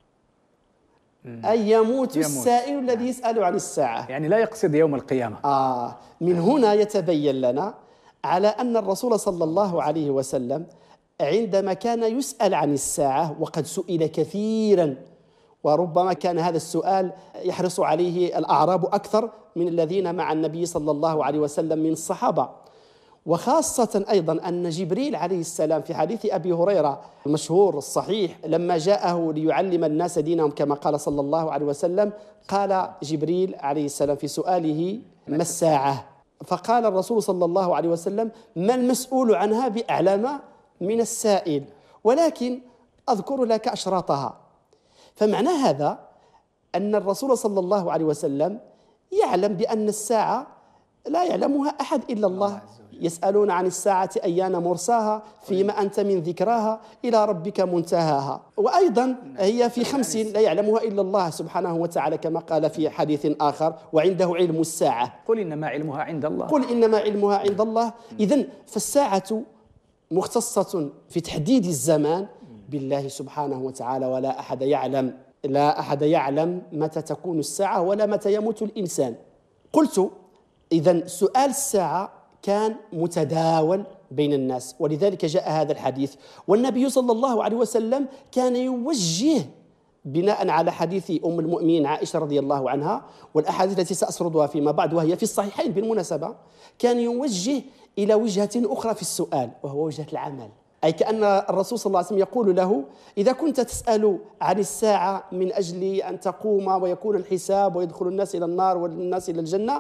أي يموت, يموت السائل الذي يسأل عن الساعة، يعني لا يقصد يوم القيامة. آه من هنا يتبين لنا على أن الرسول صلى الله عليه وسلم عندما كان يسأل عن الساعة، وقد سئل كثيرا، وربما كان هذا السؤال يحرص عليه الأعراب أكثر من الذين مع النبي صلى الله عليه وسلم من الصحابة، وخاصة أيضا أن جبريل عليه السلام في حديث أبي هريرة المشهور الصحيح لما جاءه ليعلم الناس دينهم كما قال صلى الله عليه وسلم، قال جبريل عليه السلام في سؤاله: ما الساعة؟ فقال الرسول صلى الله عليه وسلم: ما المسؤول عنها بأعلم من السائل، ولكن أذكر لك أشراطها. فمعنى هذا أن الرسول صلى الله عليه وسلم يعلم بأن الساعة لا يعلمها أحد إلا الله. يسألون عن الساعة أيان مرساها فيما أنت من ذكراها إلى ربك منتهاها، وأيضا هي في خمس لا يعلمها إلا الله سبحانه وتعالى كما قال في حديث آخر: وعنده علم الساعة، قل إنما علمها عند الله قل إنما علمها عند الله. إذن فالساعة مختصة في تحديد الزمان بالله سبحانه وتعالى، ولا أحد يعلم لا أحد يعلم متى تكون الساعة ولا متى يموت الإنسان. قلت إذن سؤال الساعة كان متداول بين الناس، ولذلك جاء هذا الحديث. والنبي صلى الله عليه وسلم كان يوجه بناء على حديث أم المؤمنين عائشة رضي الله عنها والأحاديث التي سأسردها فيما بعد وهي في الصحيحين بالمناسبة، كان يوجه إلى وجهة أخرى في السؤال وهو وجهة العمل. أي كأن الرسول صلى الله عليه وسلم يقول له: إذا كنت تسأل عن الساعة من أجل أن تقوم ويكون الحساب ويدخل الناس إلى النار والناس إلى الجنة،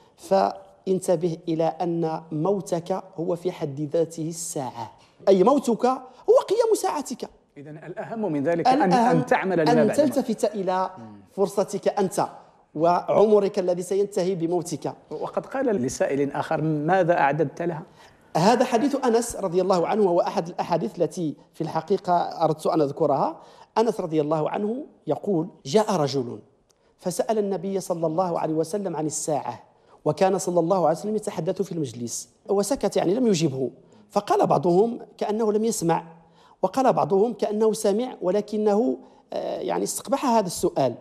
فانتبه إلى أن موتك هو في حد ذاته الساعة، أي موتك هو قيام ساعتك. إذن الأهم من ذلك أن, أن تعمل لما أن بعد تلتفت إلى فرصتك أنت وعمرك الذي سينتهي بموتك. وقد قال لسائل آخر: ماذا أعددت لها؟ هذا حديث أنس رضي الله عنه، وهو أحد الأحاديث التي في الحقيقة أردت أن أذكرها. أنس رضي الله عنه يقول: جاء رجل فسأل النبي صلى الله عليه وسلم عن الساعة، وكان صلى الله عليه وسلم يتحدث في المجلس وسكت، يعني لم يجبه. فقال بعضهم كأنه لم يسمع، وقال بعضهم كأنه سمع ولكنه يعني استقبح هذا السؤال.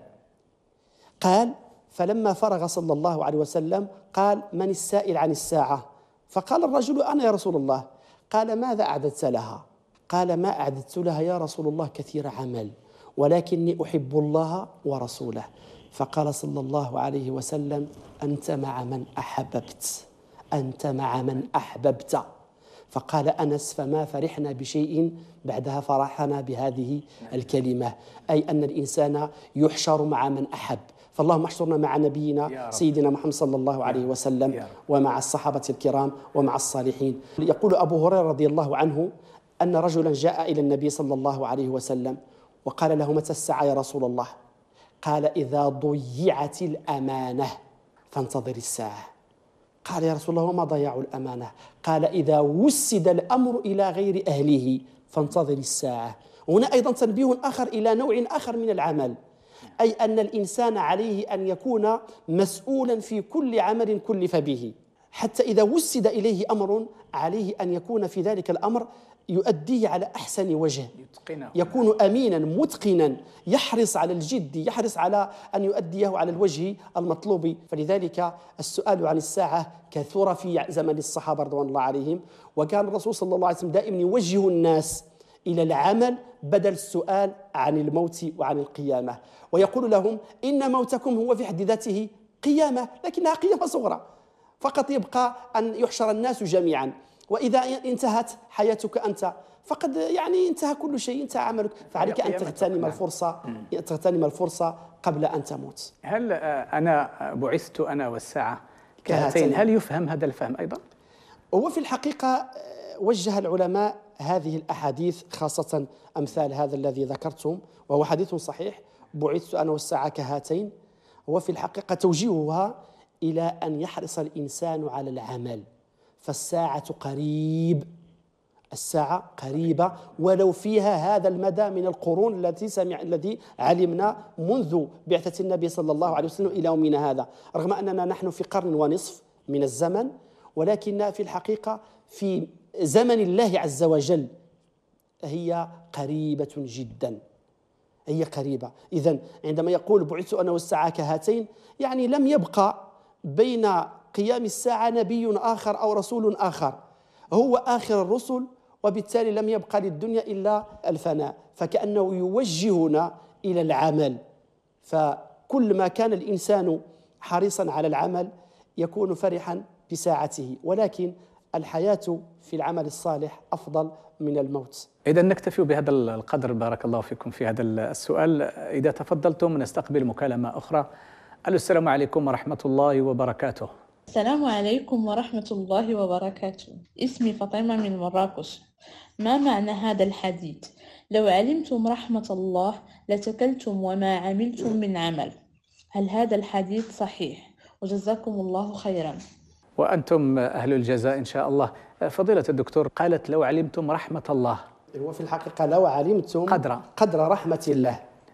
قال: فلما فرغ صلى الله عليه وسلم قال: من السائل عن الساعة؟ فقال الرجل: أنا يا رسول الله. قال: ماذا أعددت لها؟ قال: ما أعددت لها يا رسول الله كثير عمل، ولكني أحب الله ورسوله. فقال صلى الله عليه وسلم: أنت مع من أحببت، أنت مع من أحببت. فقال أنس: فما فرحنا بشيء بعدها فرحنا بهذه الكلمة، أي أن الإنسان يحشر مع من أحب. فاللهم احشرنا مع نبينا سيدنا محمد صلى الله عليه وسلم ومع الصحابة الكرام ومع الصالحين. يقول أبو هريرة رضي الله عنه أن رجلا جاء إلى النبي صلى الله عليه وسلم وقال له: متى الساعة يا رسول الله؟ قال: إذا ضيعت الأمانة فانتظر الساعة. قال: يا رسول الله وما ضياع الأمانة؟ قال: إذا وسد الأمر إلى غير أهله فانتظر الساعة. هنا أيضا تنبيه آخر إلى نوع آخر من العمل، أي أن الإنسان عليه أن يكون مسؤولا في كل عمل كلف به، حتى إذا وسد إليه أمر عليه أن يكون في ذلك الأمر يؤديه على أحسن وجه، يكون أمينا متقنا، يحرص على الجد، يحرص على أن يؤديه على الوجه المطلوب. فلذلك السؤال عن الساعة كثر في زمن الصحابة رضوان الله عليهم، وكان الرسول صلى الله عليه وسلم دائما يوجه الناس إلى العمل بدل السؤال عن الموت وعن القيامة، ويقول لهم: إن موتكم هو في حد ذاته قيامة، لكنها قيامة صغرى، فقط يبقى أن يحشر الناس جميعا، وإذا انتهت حياتك أنت فقد يعني انتهى كل شيء، انتهى عملك، فعليك أن تغتنم الفرصة تغتنم الفرصة قبل أن تموت. هل أنا بعثت أنا والساعة كهاتين، هل يفهم هذا الفهم أيضا؟ هو في الحقيقة وجه العلماء هذه الأحاديث، خاصة أمثال هذا الذي ذكرتم وهو حديث صحيح: بعثت أنا والساعة كهاتين، هو في الحقيقة توجيهها إلى أن يحرص الإنسان على العمل، فالساعة قريب، الساعة قريبة، ولو فيها هذا المدى من القرون التي سمع الذي علمنا منذ بعثة النبي صلى الله عليه وسلم إلى يومنا هذا، رغم أننا نحن في قرن ونصف من الزمن، ولكن في الحقيقة في زمن الله عز وجل هي قريبة جدا، هي قريبة. إذن عندما يقول بعثت أنا والساعة كهاتين، يعني لم يبقى بين قيام الساعة نبي آخر أو رسول آخر، هو آخر الرسل، وبالتالي لم يبقى للدنيا إلا الفناء، فكأنه يوجهنا إلى العمل. فكل ما كان الإنسان حريصا على العمل يكون فرحا بساعته، ولكن الحياة في العمل الصالح أفضل من الموت. إذا نكتفي بهذا القدر، بارك الله فيكم في هذا السؤال. إذا تفضلتم نستقبل مكالمة أخرى. السلام عليكم ورحمة الله وبركاته. السلام عليكم ورحمة الله وبركاته. اسمي فاطمة من مراكش. ما معنى هذا الحديث؟ لو علمتم رحمة الله لتكلتم وما عملتم من عمل. هل هذا الحديث صحيح؟ وجزاكم الله خيرا. وأنتم أهل الجزاء إن شاء الله. فضيلة الدكتور، قالت لو علمتم رحمة الله. هو في الحقيقة لو علمتم قدر قدر رحمة الله.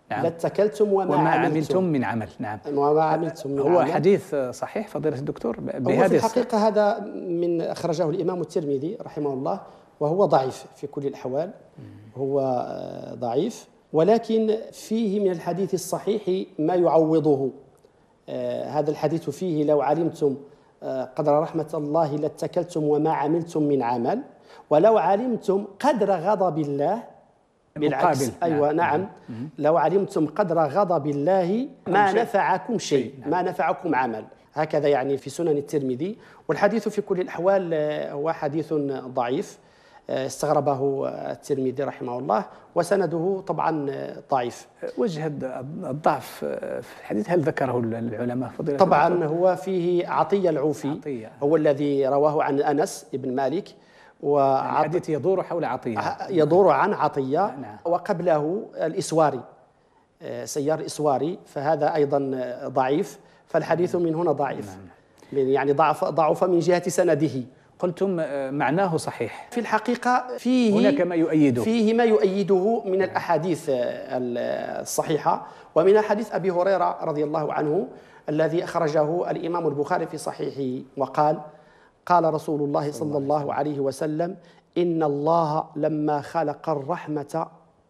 نعم. لاتكلتم وما, وما عملتم. عملتم من عمل. نعم. وما عملتم من هو عمل. حديث صحيح فضيلة الدكتور هو في الحقيقة هذا من أخرجه الإمام الترمذي رحمه الله، وهو ضعيف في كل الأحوال، هو ضعيف، ولكن فيه من الحديث الصحيح ما يعوضه. هذا الحديث فيه لو علمتم قدر رحمة الله لاتكلتم وما عملتم من عمل، ولو علمتم قدر غضب الله بالعكس. مقابل. أيوة نعم, نعم. لو علمتم قدر غضب الله ما نفعكم شيء، نعم. ما نفعكم عمل. هكذا يعني في سنن الترمذي. والحديث في كل الأحوال هو حديث ضعيف استغربه الترمذي رحمه الله، وسنده طبعا ضعيف. وجه الضعف في الحديث هل ذكره العلماء فضيلة؟ طبعا الدكتور؟ هو فيه عطية العوفي عطية. هو الذي رواه عن أنس بن مالك، والحديث يدور حول عطية، يدور عن عطية. نعم. وقبله الإسواري سيار الإسواري، فهذا أيضا ضعيف، فالحديث من هنا ضعيف. نعم. يعني ضعف ضعف من جهة سنده. قلتم معناه صحيح. في الحقيقة فيه هناك ما يؤيده فيه ما يؤيده من الأحاديث الصحيحة، ومن حديث أبي هريرة رضي الله عنه الذي أخرجه الإمام البخاري في صحيحه، وقال قال رسول الله صلى الله عليه وسلم: إن الله لما خلق الرحمة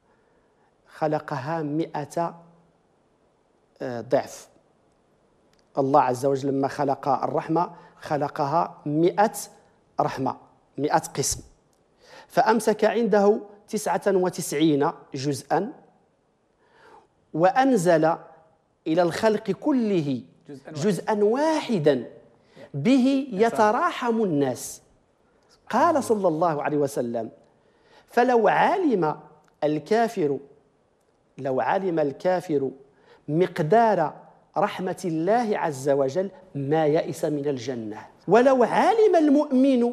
خلقها مئة ضعف. الله عز وجل لما خلق الرحمة خلقها مئة رحمة، مئة قسم، فأمسك عنده تسعة وتسعين جزءا، وأنزل إلى الخلق كله جزءا واحدا به يتراحم الناس. قال صلى الله عليه وسلم: فلو علم الكافر لو علم الكافر مقدار رحمة الله عز وجل ما يئس من الجنة، ولو علم المؤمن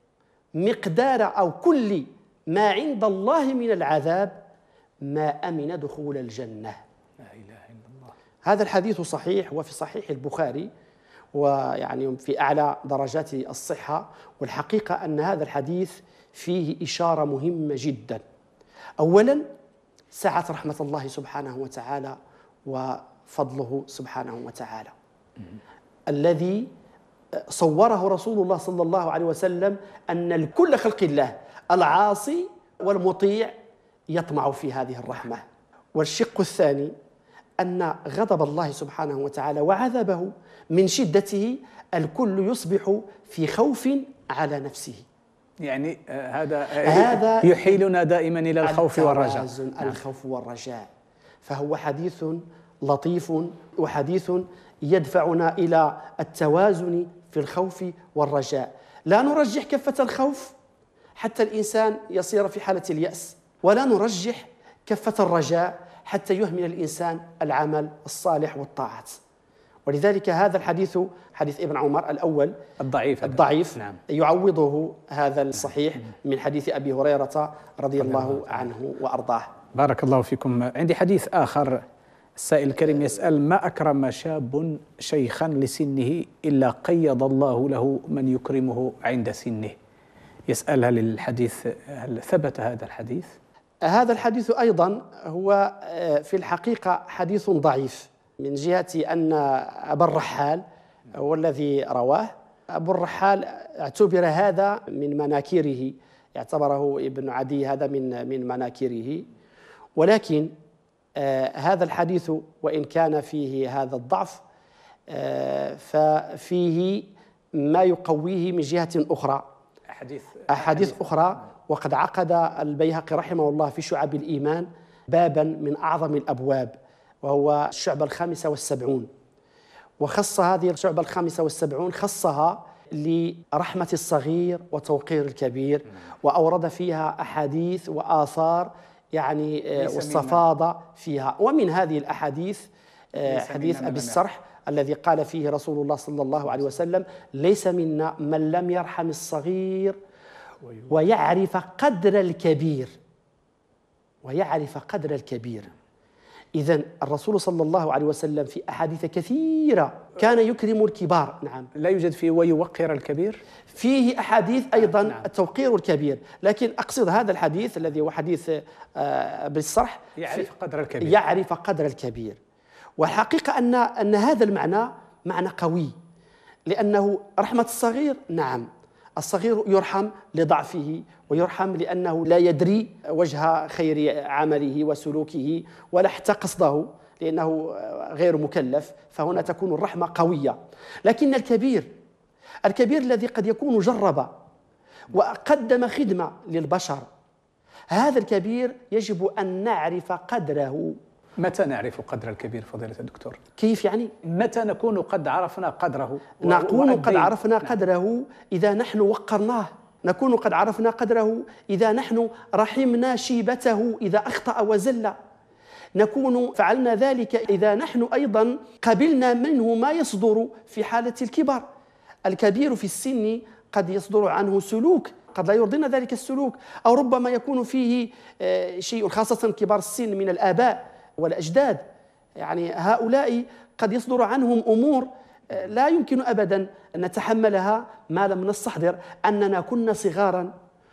مقدار أو كل ما عند الله من العذاب ما أمن دخول الجنة. لا إله إلا الله. هذا الحديث صحيح وفي صحيح البخاري، ويعني في أعلى درجات الصحة. والحقيقة أن هذا الحديث فيه إشارة مهمة جدا. أولا سعة رحمة الله سبحانه وتعالى وفضله سبحانه وتعالى الذي صوره رسول الله صلى الله عليه وسلم أن كل خلق الله العاصي والمطيع يطمع في هذه الرحمة. والشق الثاني أن غضب الله سبحانه وتعالى وعذابه من شدته الكل يصبح في خوف على نفسه. يعني هذا هذا يحيلنا دائما إلى الخوف والرجاء. الخوف والرجاء. فهو حديث لطيف وحديث يدفعنا إلى التوازن في الخوف والرجاء. لا نرجح كفة الخوف حتى الإنسان يصير في حالة اليأس، ولا نرجح كفة الرجاء حتى يهمل الإنسان العمل الصالح والطاعات. ولذلك هذا الحديث حديث ابن عمر الأول الضعيف الضعيف نعم. يعوضه هذا الصحيح من حديث أبي هريرة رضي الله عنه وأرضاه. بارك الله فيكم. عندي حديث آخر. السائل الكريم يسأل: ما أكرم شاب شيخا لسنه إلا قيض الله له من يكرمه عند سنه. يسأل هل الحديث هل ثبت هذا الحديث؟ هذا الحديث أيضا هو في الحقيقة حديث ضعيف من جهة أن أبا الرحال هو الذي رواه. أبو الرحال اعتبر هذا من مناكيره، يعتبره ابن عدي هذا من من مناكيره، ولكن آه هذا الحديث وإن كان فيه هذا الضعف آه ففيه ما يقويه من جهة أخرى، أحاديث أحاديث أخرى. وقد عقد البيهقي رحمه الله في شعب الإيمان بابا من أعظم الأبواب، وهو الشعبة الخامسة والسبعون، وخص هذه الشعبة الخامسة والسبعون خصها لرحمة الصغير وتوقير الكبير، وأورد فيها أحاديث وآثار يعني واستفاض فيها. ومن هذه الأحاديث حديث أبي السرح الذي قال فيه رسول الله صلى الله عليه وسلم: ليس منا من لم يرحم الصغير ويعرف قدر الكبير ويعرف قدر الكبير. إذن الرسول صلى الله عليه وسلم في أحاديث كثيرة كان يكرم الكبار. نعم. لا يوجد فيه ويوقر الكبير؟ فيه أحاديث أيضا نعم. التوقير الكبير، لكن أقصد هذا الحديث الذي هو حديث بالصرح يعرف قدر الكبير. يعرف قدر الكبير. والحقيقة أن أن هذا المعنى معنى قوي، لأنه رحمة الصغير. نعم، الصغير يرحم لضعفه، ويرحم لأنه لا يدري وجه خير عمله وسلوكه ولا حتى قصده، لأنه غير مكلف، فهنا تكون الرحمة قوية. لكن الكبير الكبير الذي قد يكون جرب وقدم خدمة للبشر، هذا الكبير يجب أن نعرف قدره. متى نعرف قدر الكبير فضيلة الدكتور؟ كيف يعني؟ متى نكون قد عرفنا قدره؟ نكون قد عرفنا قدره إذا نحن وقرناه، نكون قد عرفنا قدره إذا نحن رحمنا شيبته إذا أخطأ وزل، نكون فعلنا ذلك إذا نحن أيضا قبلنا منه ما يصدر في حالة الكبر. الكبير في السن قد يصدر عنه سلوك قد لا يرضينا ذلك السلوك، أو ربما يكون فيه شيء، خاصة كبار السن من الآباء والأجداد، يعني هؤلاء قد يصدر عنهم أمور لا يمكن أبدا أن نتحملها ما لم نستحضر أننا كنا صغارا،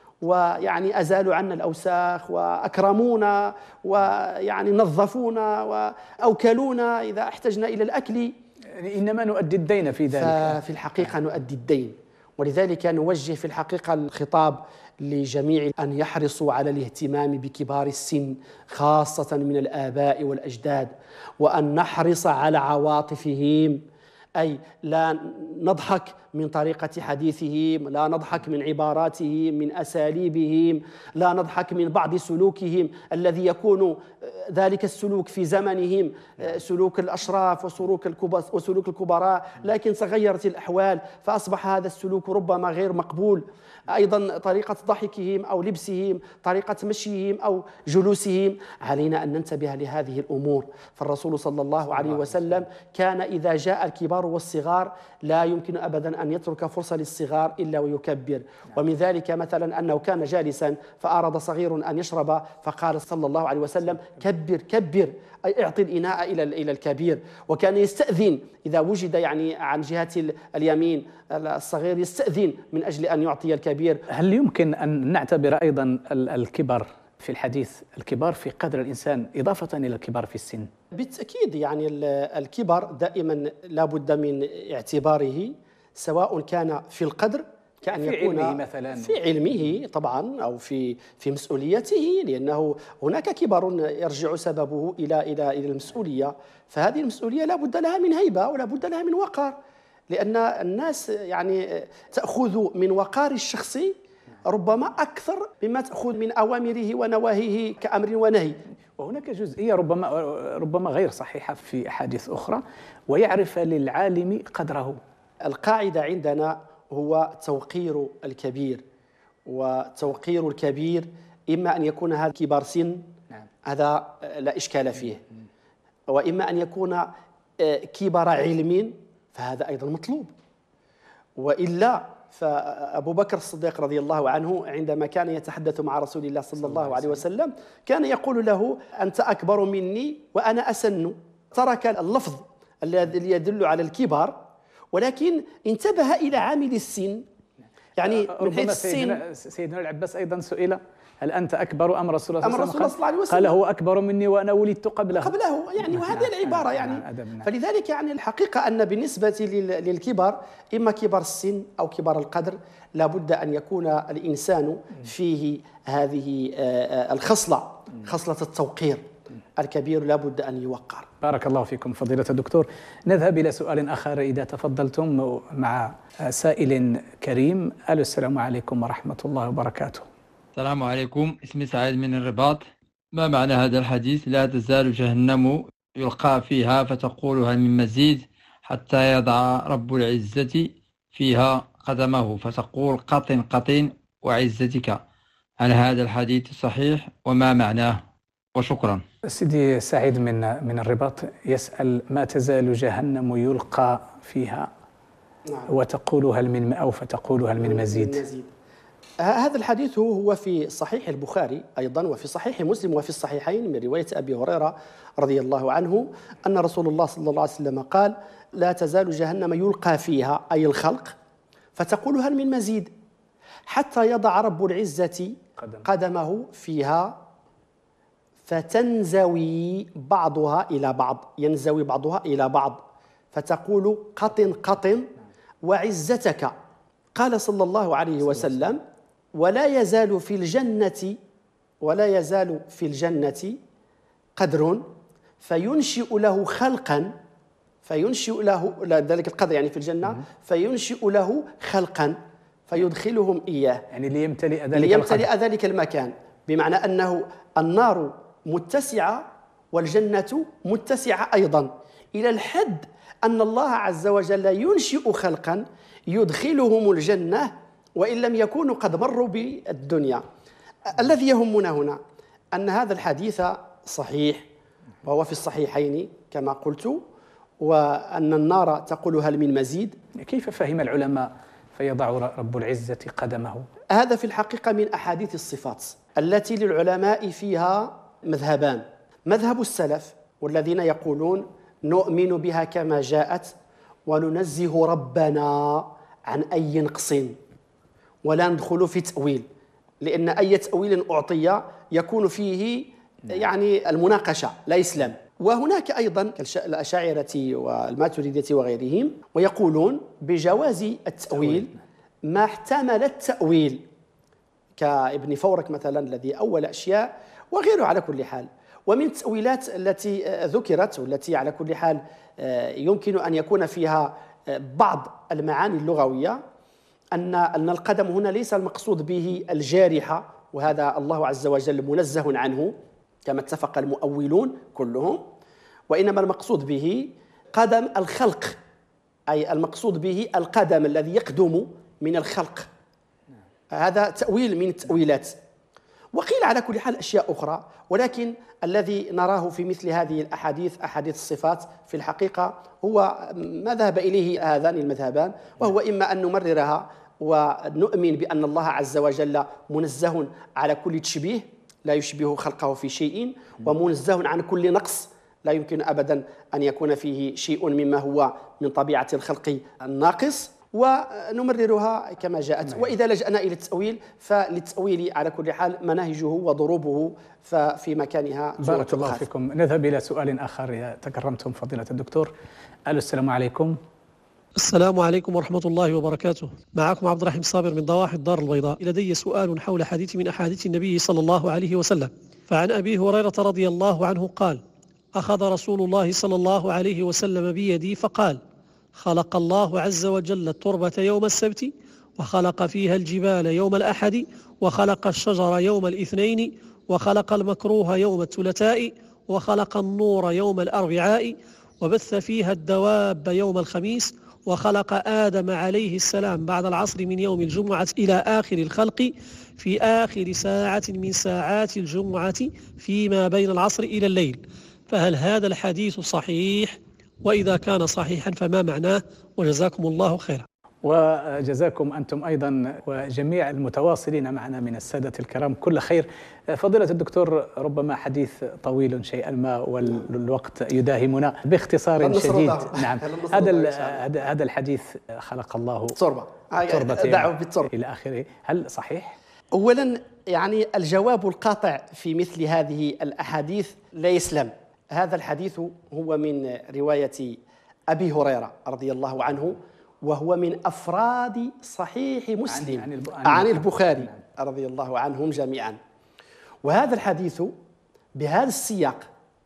ويعني أزالوا عنا الأوساخ وأكرمونا ويعني نظفونا وأوكلونا إذا احتجنا إلى الأكل. إنما نؤدي الدين في ذلك. ففي الحقيقة نؤدي الدين، ولذلك نوجه في الحقيقة الخطاب لجميع أن يحرصوا على الاهتمام بكبار السن خاصة من الآباء والأجداد، وأن نحرص على عواطفهم، أي لا نضحك من طريقة حديثهم، لا نضحك من عباراتهم، من أساليبهم، لا نضحك من بعض سلوكهم الذي يكون ذلك السلوك في زمنهم سلوك الأشراف وسلوك وسلوك الكبراء، لكن تغيرت الأحوال فأصبح هذا السلوك ربما غير مقبول. أيضا طريقة ضحكهم أو لبسهم، طريقة مشيهم أو جلوسهم، علينا أن ننتبه لهذه الأمور. فالرسول صلى الله عليه وسلم كان إذا جاء الكبار والصغار لا يمكن أبدا أن يترك فرصة للصغار إلا ويكبر. ومن ذلك مثلا أنه كان جالسا فأراد صغير أن يشرب فقال صلى الله عليه وسلم كبر كبر، أي اعطي الإناء إلى إلى الكبير. وكان يستأذن إذا وجد يعني عن جهة اليمين الصغير، يستأذن من أجل أن يعطي الكبير. هل يمكن أن نعتبر أيضا الكبر في الحديث الكبار في قدر الإنسان إضافة إلى الكبار في السن؟ بالتأكيد، يعني الكبر دائما لا بد من اعتباره، سواء كان في القدر كأن في يكون علمه مثلا، في علمه طبعا، أو في في مسؤوليته، لأنه هناك كبر يرجع سببه إلى إلى إلى المسؤولية، فهذه المسؤولية لا بد لها من هيبة ولا بد لها من وقار، لأن الناس يعني تأخذ من وقار الشخص ربما أكثر مما تأخذ من أوامره ونواهيه كأمر ونهي. وهناك جزئية ربما ربما غير صحيحة في أحاديث أخرى، ويعرف للعالم قدره. القاعدة عندنا هو توقير الكبير، وتوقير الكبير إما أن يكون هذا كبار سن، هذا لا إشكال فيه، وإما أن يكون كبار علم، فهذا أيضا مطلوب. وإلا فأبو بكر الصديق رضي الله عنه عندما كان يتحدث مع رسول الله صلى الله عليه وسلم كان يقول له أنت أكبر مني وأنا أسن، ترك اللفظ الذي يدل على الكبار، ولكن انتبه إلى عامل السن، يعني من حيث السن. سيدنا, سيدنا العباس أيضا سئل هل أنت أكبر أم رسول الله صلى الله عليه وسلم؟ قال هو أكبر مني وأنا ولدت قبله قبله يعني وهذه العبارة يعني. فلذلك يعني الحقيقة أن بالنسبة للكبار إما كبار السن أو كبار القدر لا بد أن يكون الإنسان فيه هذه الخصلة، خصلة التوقير. الكبير لا بد أن يوقر. بارك الله فيكم فضيلة الدكتور. نذهب إلى سؤال آخر إذا تفضلتم مع سائل كريم. ألو، السلام عليكم ورحمة الله وبركاته. السلام عليكم، اسمي سعيد من الرباط. ما معنى هذا الحديث؟ لا تزال جهنم يلقى فيها فتقول هل من مزيد حتى يضع رب العزة فيها قدمه فتقول قطن قطن وعزتك. هل هذا الحديث صحيح وما معناه؟ وشكرا. سيدي سعيد من من الرباط يسأل ما تزال جهنم يلقى فيها وتقول هل من أو فتقول هل من مزيد. هذا الحديث هو في صحيح البخاري أيضا وفي صحيح مسلم وفي الصحيحين من رواية أبي هريرة رضي الله عنه أن رسول الله صلى الله عليه وسلم قال: لا تزال جهنم يلقى فيها، أي الخلق، فتقول هل من مزيد، حتى يضع رب العزة قدمه فيها فتنزوي بعضها إلى بعض، ينزوي بعضها إلى بعض، فتقول قطن قطن وعزتك. قال صلى الله عليه وسلم: ولا يزال في الجنة ولا يزال في الجنة قدر فينشئ له خلقا فينشئ له ذلك القدر يعني في الجنة فينشئ له خلقا فيدخلهم إياه، يعني ليمتلئ ذلك ليمتلئ ذلك المكان، بمعنى أنه النار متسعة والجنة متسعة أيضا، إلى الحد أن الله عز وجل ينشئ خلقا يدخلهم الجنة وإن لم يكونوا قد مروا بالدنيا. الذي يهمنا هنا أن هذا الحديث صحيح وهو في الصحيحين كما قلت، وأن النار تقول هل من مزيد. كيف فهم العلماء فيضع رب العزة قدمه؟ هذا في الحقيقة من أحاديث الصفات التي للعلماء فيها مذهبان: مذهب السلف والذين يقولون نؤمن بها كما جاءت وننزه ربنا عن أي نقص ولا ندخل في تأويل، لأن أي تأويل أعطي يكون فيه يعني المناقشة لا يسلم. وهناك أيضا الأشاعرة والماتريدية وغيرهم ويقولون بجواز التأويل ما احتمل التأويل، كابن فورك مثلا الذي أول أشياء وغيره. على كل حال، ومن التأويلات التي ذكرت والتي على كل حال يمكن أن يكون فيها بعض المعاني اللغوية أن أن القدم هنا ليس المقصود به الجارحة، وهذا الله عز وجل منزه عنه كما اتفق المؤولون كلهم، وإنما المقصود به قدم الخلق، أي المقصود به القدم الذي يقدم من الخلق. هذا تأويل من التأويلات. وقيل على كل حال أشياء أخرى، ولكن الذي نراه في مثل هذه الأحاديث أحاديث الصفات في الحقيقة هو ما ذهب إليه هذان المذهبان، وهو إما أن نمررها ونؤمن بأن الله عز وجل منزه على كل تشبيه لا يشبه خلقه في شيء، ومنزه عن كل نقص لا يمكن أبدا أن يكون فيه شيء مما هو من طبيعة الخلق الناقص، ونمررها كما جاءت. وإذا لجأنا إلى التأويل فللتأويل على كل حال مناهجه وضروبه ففي مكانها. بارك الله فيكم. نذهب إلى سؤال آخر تكرمتم فضيلة الدكتور. ألو، السلام عليكم. السلام عليكم ورحمة الله وبركاته. معكم عبد الرحيم صابر من ضواحي الدار البيضاء. لدي سؤال حول حديث من أحاديث النبي صلى الله عليه وسلم. فعن أبي هريرة رضي الله عنه قال: أخذ رسول الله صلى الله عليه وسلم بيدي فقال: خلق الله عز وجل التربة يوم السبت، وخلق فيها الجبال يوم الأحد، وخلق الشجر يوم الاثنين، وخلق المكروه يوم الثلاثاء، وخلق النور يوم الأربعاء، وبث فيها الدواب يوم الخميس، وخلق آدم عليه السلام بعد العصر من يوم الجمعة إلى آخر الخلق في آخر ساعة من ساعات الجمعة فيما بين العصر إلى الليل. فهل هذا الحديث صحيح؟ وإذا كان صحيحا فما معناه؟ وجزاكم الله خيرا. وجزاكم أنتم أيضا وجميع المتواصلين معنا من السادة الكرام كل خير. فضيلة الدكتور، ربما حديث طويل شيئا ما والوقت يداهمنا، باختصار شديد. نعم، هذا هذا الحديث خلق الله تربة تربة إلى آخره، هل صحيح؟ أولا يعني الجواب القاطع في مثل هذه الأحاديث لا يسلم. هذا الحديث هو من رواية أبي هريرة رضي الله عنه، وهو من أفراد صحيح مسلم عن, عن, عن البخاري رضي الله عنهم جميعا. وهذا الحديث بهذا السياق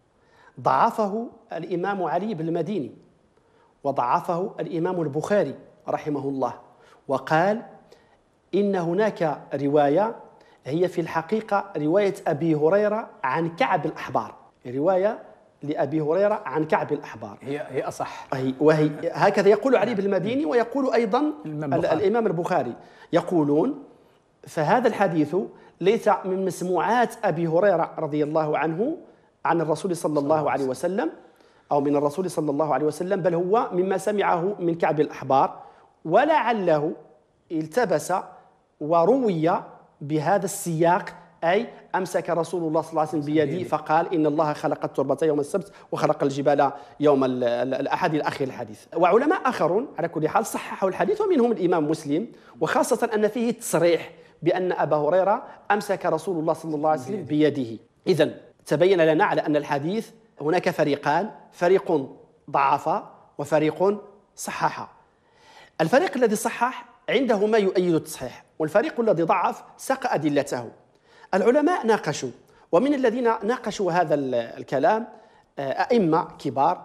ضعفه الإمام علي بن المديني وضعفه الإمام البخاري رحمه الله، وقال إن هناك رواية هي في الحقيقة رواية أبي هريرة عن كعب الأحبار، رواية لأبي هريرة عن كعب الأحبار، هي هي أصح، وهي هكذا يقول علي بن المديني ويقول أيضا الإمام البخاري، يقولون فهذا الحديث ليس من مسموعات أبي هريرة رضي الله عنه عن الرسول صلى الله عليه وسلم أو من الرسول صلى الله عليه وسلم، بل هو مما سمعه من كعب الأحبار، ولعله التبس وروي بهذا السياق، أي أمسك رسول الله صلى الله عليه وسلم بيده فقال إن الله خلق التربة يوم السبت وخلق الجبال يوم الأحد إلى آخر الحديث. وعلماء آخرون على كل حال صححوا الحديث ومنهم الإمام مسلم، وخاصة أن فيه تصريح بأن أبا هريرة أمسك رسول الله صلى الله عليه وسلم بيده. إذن تبين لنا على أن الحديث هناك فريقان، فريق ضعف وفريق صحح. الفريق الذي صحح عنده ما يؤيد التصحيح، والفريق الذي ضعف ساق أدلته. العلماء ناقشوا، ومن الذين ناقشوا هذا الكلام أئمة كبار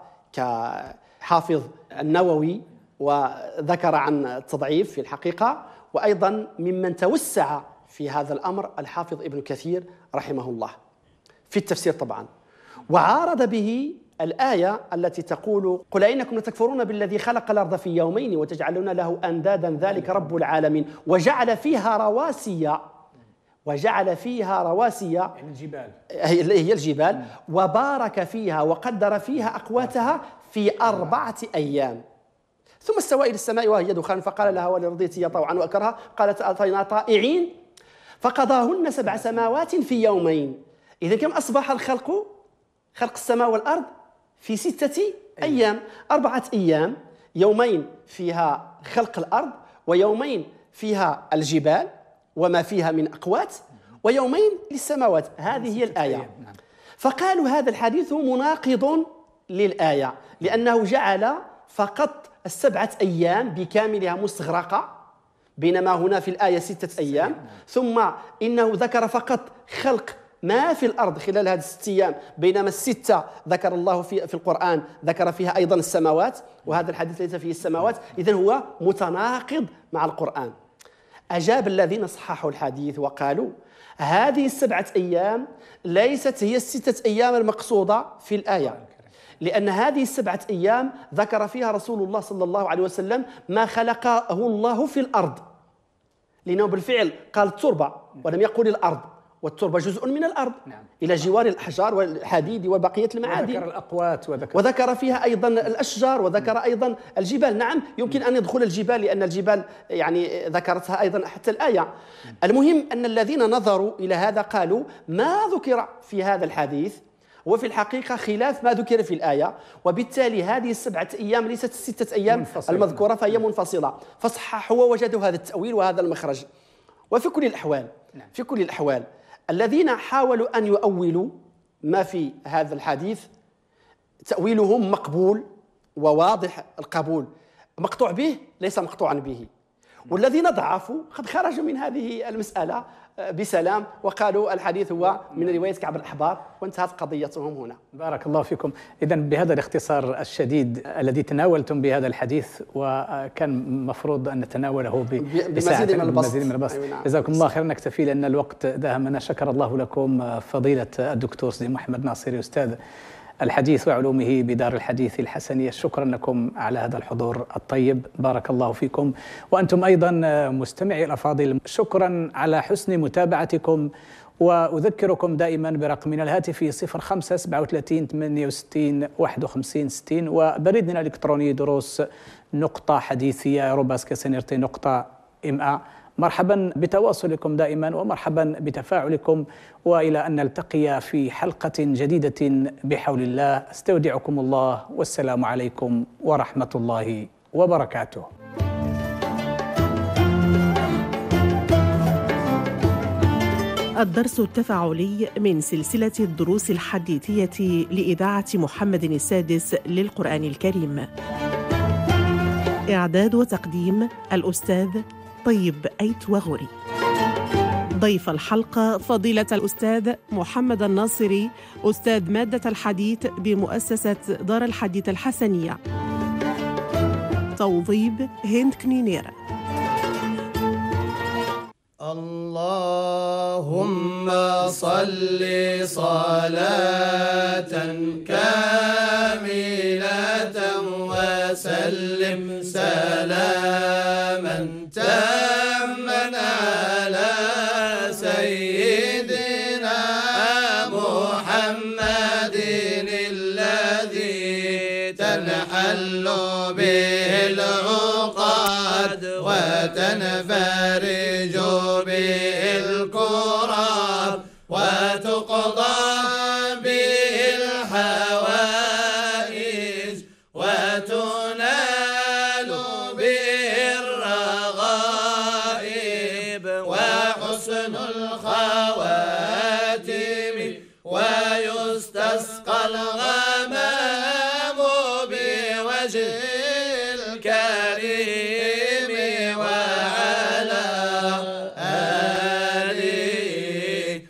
كحافظ النووي وذكر عن التضعيف في الحقيقة، وأيضا ممن توسع في هذا الأمر الحافظ ابن كثير رحمه الله في التفسير طبعا، وعارض به الآية التي تقول قل إنكم لتكفرون بالذي خلق الأرض في يومين وتجعلون له أندادا ذلك رب العالمين وجعل فيها رواسي وجعل فيها رواسي يعني الجبال هي الجبال وبارك فيها وقدر فيها أقواتها في أربعة أيام ثم استوى إلى السماء وهي دخان فقال لها ولرضيتي طوعا وأكرها قالت أتينا طائعين فقضاهن سبع سماوات في يومين. إذن كم أصبح الخلق خلق السماء والأرض في ستة أيام، أربعة أيام، يومين فيها خلق الأرض ويومين فيها الجبال وما فيها من أقوات ويومين للسماوات. هذه هي الآية. فقالوا هذا الحديث مناقض للآية لأنه جعل فقط السبعة أيام بكاملها مستغرقة، بينما هنا في الآية ستة أيام، ثم إنه ذكر فقط خلق ما في الأرض خلال هذه الست أيام، بينما الستة ذكر الله في, في القرآن ذكر فيها أيضا السماوات، وهذا الحديث ليس فيه السماوات، إذن هو متناقض مع القرآن. أجاب الذين صححوا الحديث وقالوا هذه السبعة أيام ليست هي الستة أيام المقصودة في الآية، لأن هذه السبعة أيام ذكر فيها رسول الله صلى الله عليه وسلم ما خلقه الله في الأرض، لأنه بالفعل قال التربة ولم يقل الأرض، والتربة جزء من الأرض نعم. إلى جوار الأحجار والحديد وبقية المعادن، وذكر الأقوات وذكر, وذكر فيها أيضا الأشجار وذكر أيضا الجبال. نعم يمكن أن يدخل الجبال لأن الجبال يعني ذكرتها أيضا حتى الآية. المهم أن الذين نظروا إلى هذا قالوا ما ذكر في هذا الحديث وفي الحقيقة خلاف ما ذكر في الآية، وبالتالي هذه السبعة أيام ليست الستة أيام منفصلة. المذكورة فهي منفصلة، فصححوا ووجدوا هذا التأويل وهذا المخرج. وفي كل الأحوال في كل الأحوال الذين حاولوا أن يؤولوا ما في هذا الحديث تأويلهم مقبول وواضح القبول، مقطوع به ليس مقطوعا به، والذين ضعفوا قد خرجوا من هذه المسألة بسلام وقالوا الحديث هو من رواية كعب الأحبار وانتهت قضيتهم هنا. بارك الله فيكم. إذن بهذا الاختصار الشديد الذي تناولتم بهذا الحديث وكان مفروض أن نتناوله بمزيد من البسط، جزاكم الله خيرا. نكتفي لأن الوقت داهمنا. شكر الله لكم فضيلة الدكتور سيدي محمد ناصري أستاذ الحديث وعلومه بدار الحديث الحسنية، شكرا لكم على هذا الحضور الطيب، بارك الله فيكم. وأنتم أيضا مستمعي الأفاضل شكرا على حسن متابعتكم، وأذكركم دائما برقمنا الهاتفي صفر خمسة سبعة وثلاثين ثمانية وستين واحد وخمسين ستين وبريدنا الإلكتروني دروس نقطة حديثية روباس كسنرتي نقطة إم. مرحبا بتواصلكم دائما ومرحبا بتفاعلكم، وإلى أن نلتقي في حلقة جديدة بحول الله. استودعكم الله والسلام عليكم ورحمة الله وبركاته. الدرس التفاعلي من سلسلة الدروس الحديثية لإذاعة محمد السادس للقرآن الكريم. إعداد وتقديم الأستاذ طيب أيت وغوري. ضيف الحلقة فضيلة الأستاذ محمد الناصري أستاذ مادة الحديث بمؤسسة دار الحديث الحسنية. توظيب هند كنينير. اللهم صل صلاة كاملة وسلم سلاما تاما على سيدنا محمد الذي تنحل به العقد وتنفرج الخواتم ويستسقى الغمام بوجه الكريم وعلى آله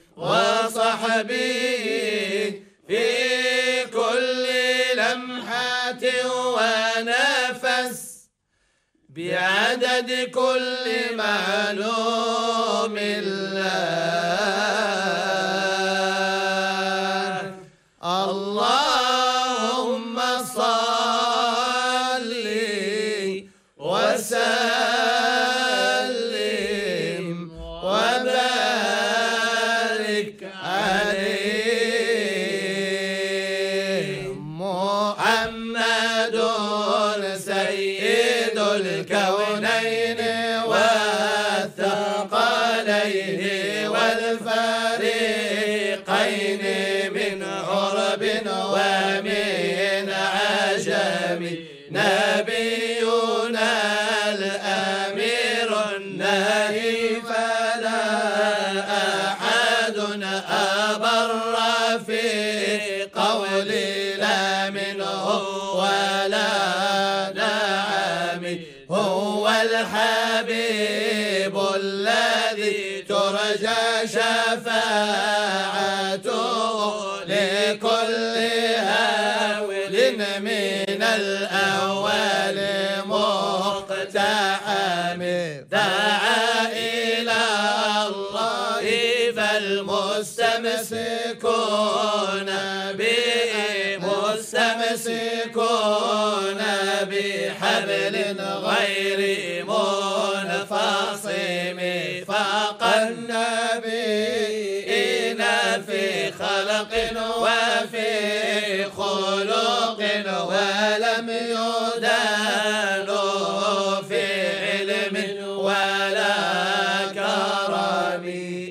وصحبه في كل لمحة ونفس بعدد كل معلوم الله. اللهم صل وسلم وبارك عليه. محمد سيد الكونين والثقلين والفريقين من عرب ومن عجم. نبينا الأمير النهي فلا أحد أبر في قول لا منه ولا نعم. هو الحبيب الذي ترجى شفاعته لكل هاول من الأول مقتحم. دعا إلى الله فالمستمسكون به مستمسكون بحبل غير منفصم. فقى النبيين في خلق وفي خلق ولم يدانوا في علم ولا كرم.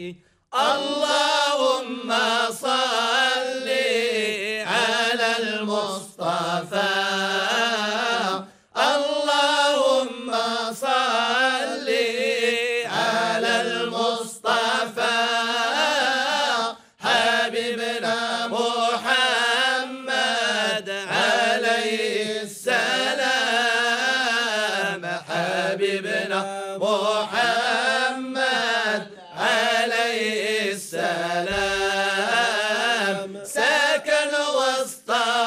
اللهم صل على المصطفى. اللهم صل على المصطفى حبيبنا محمد عليه السلام. حبيبنا محمد عليه السلام. سكن وسط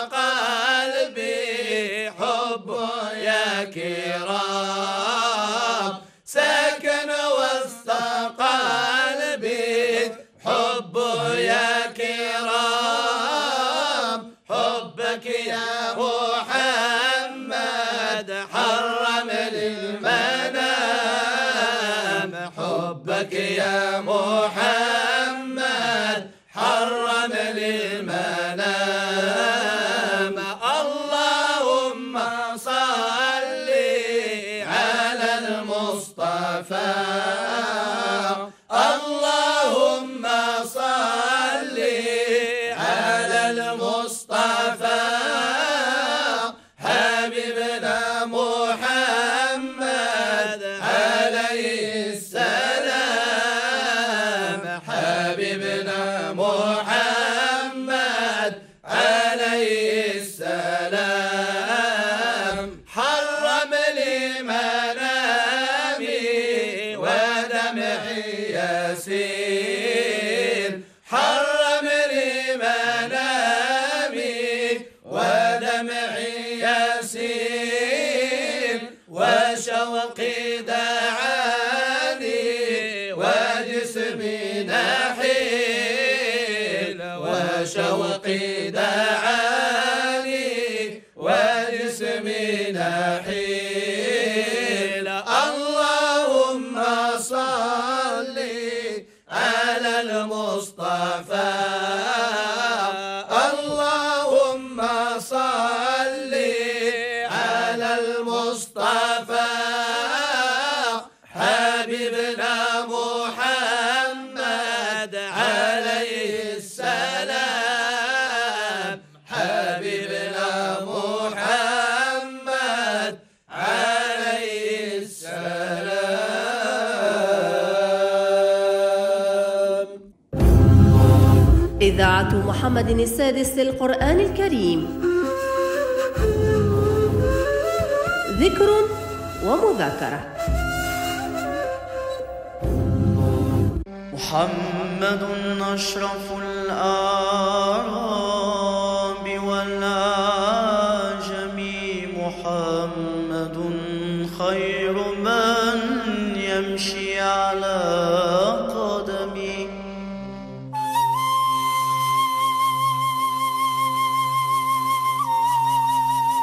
قلبي حب يا كرام. سكن وسط قلبي حب يا كرام. حبك يا محمد حرم للمنام. حبك يا محمد حرم للمنام. اللهم صل على المصطفى. اللهم صل على المصطفى حبيبنا محمد عليه السلام. حبيبنا محمد عليه السلام. حرم لمنامي ودمعي يسيل. حرم لمنامي ودمعي يسيل. وشوقي دعاني وجسمي نحيل. وشوقي دعاني وجسمي نحيل. اللهم صل على المصطفى. اللهم صل على المصطفى حبيبنا محمد عليه السلام. حبيبنا محمد عليه السلام. إذاعة محمد السادس للقرآن الكريم. ذكر ومذاكرة. محمد أشرف الآراء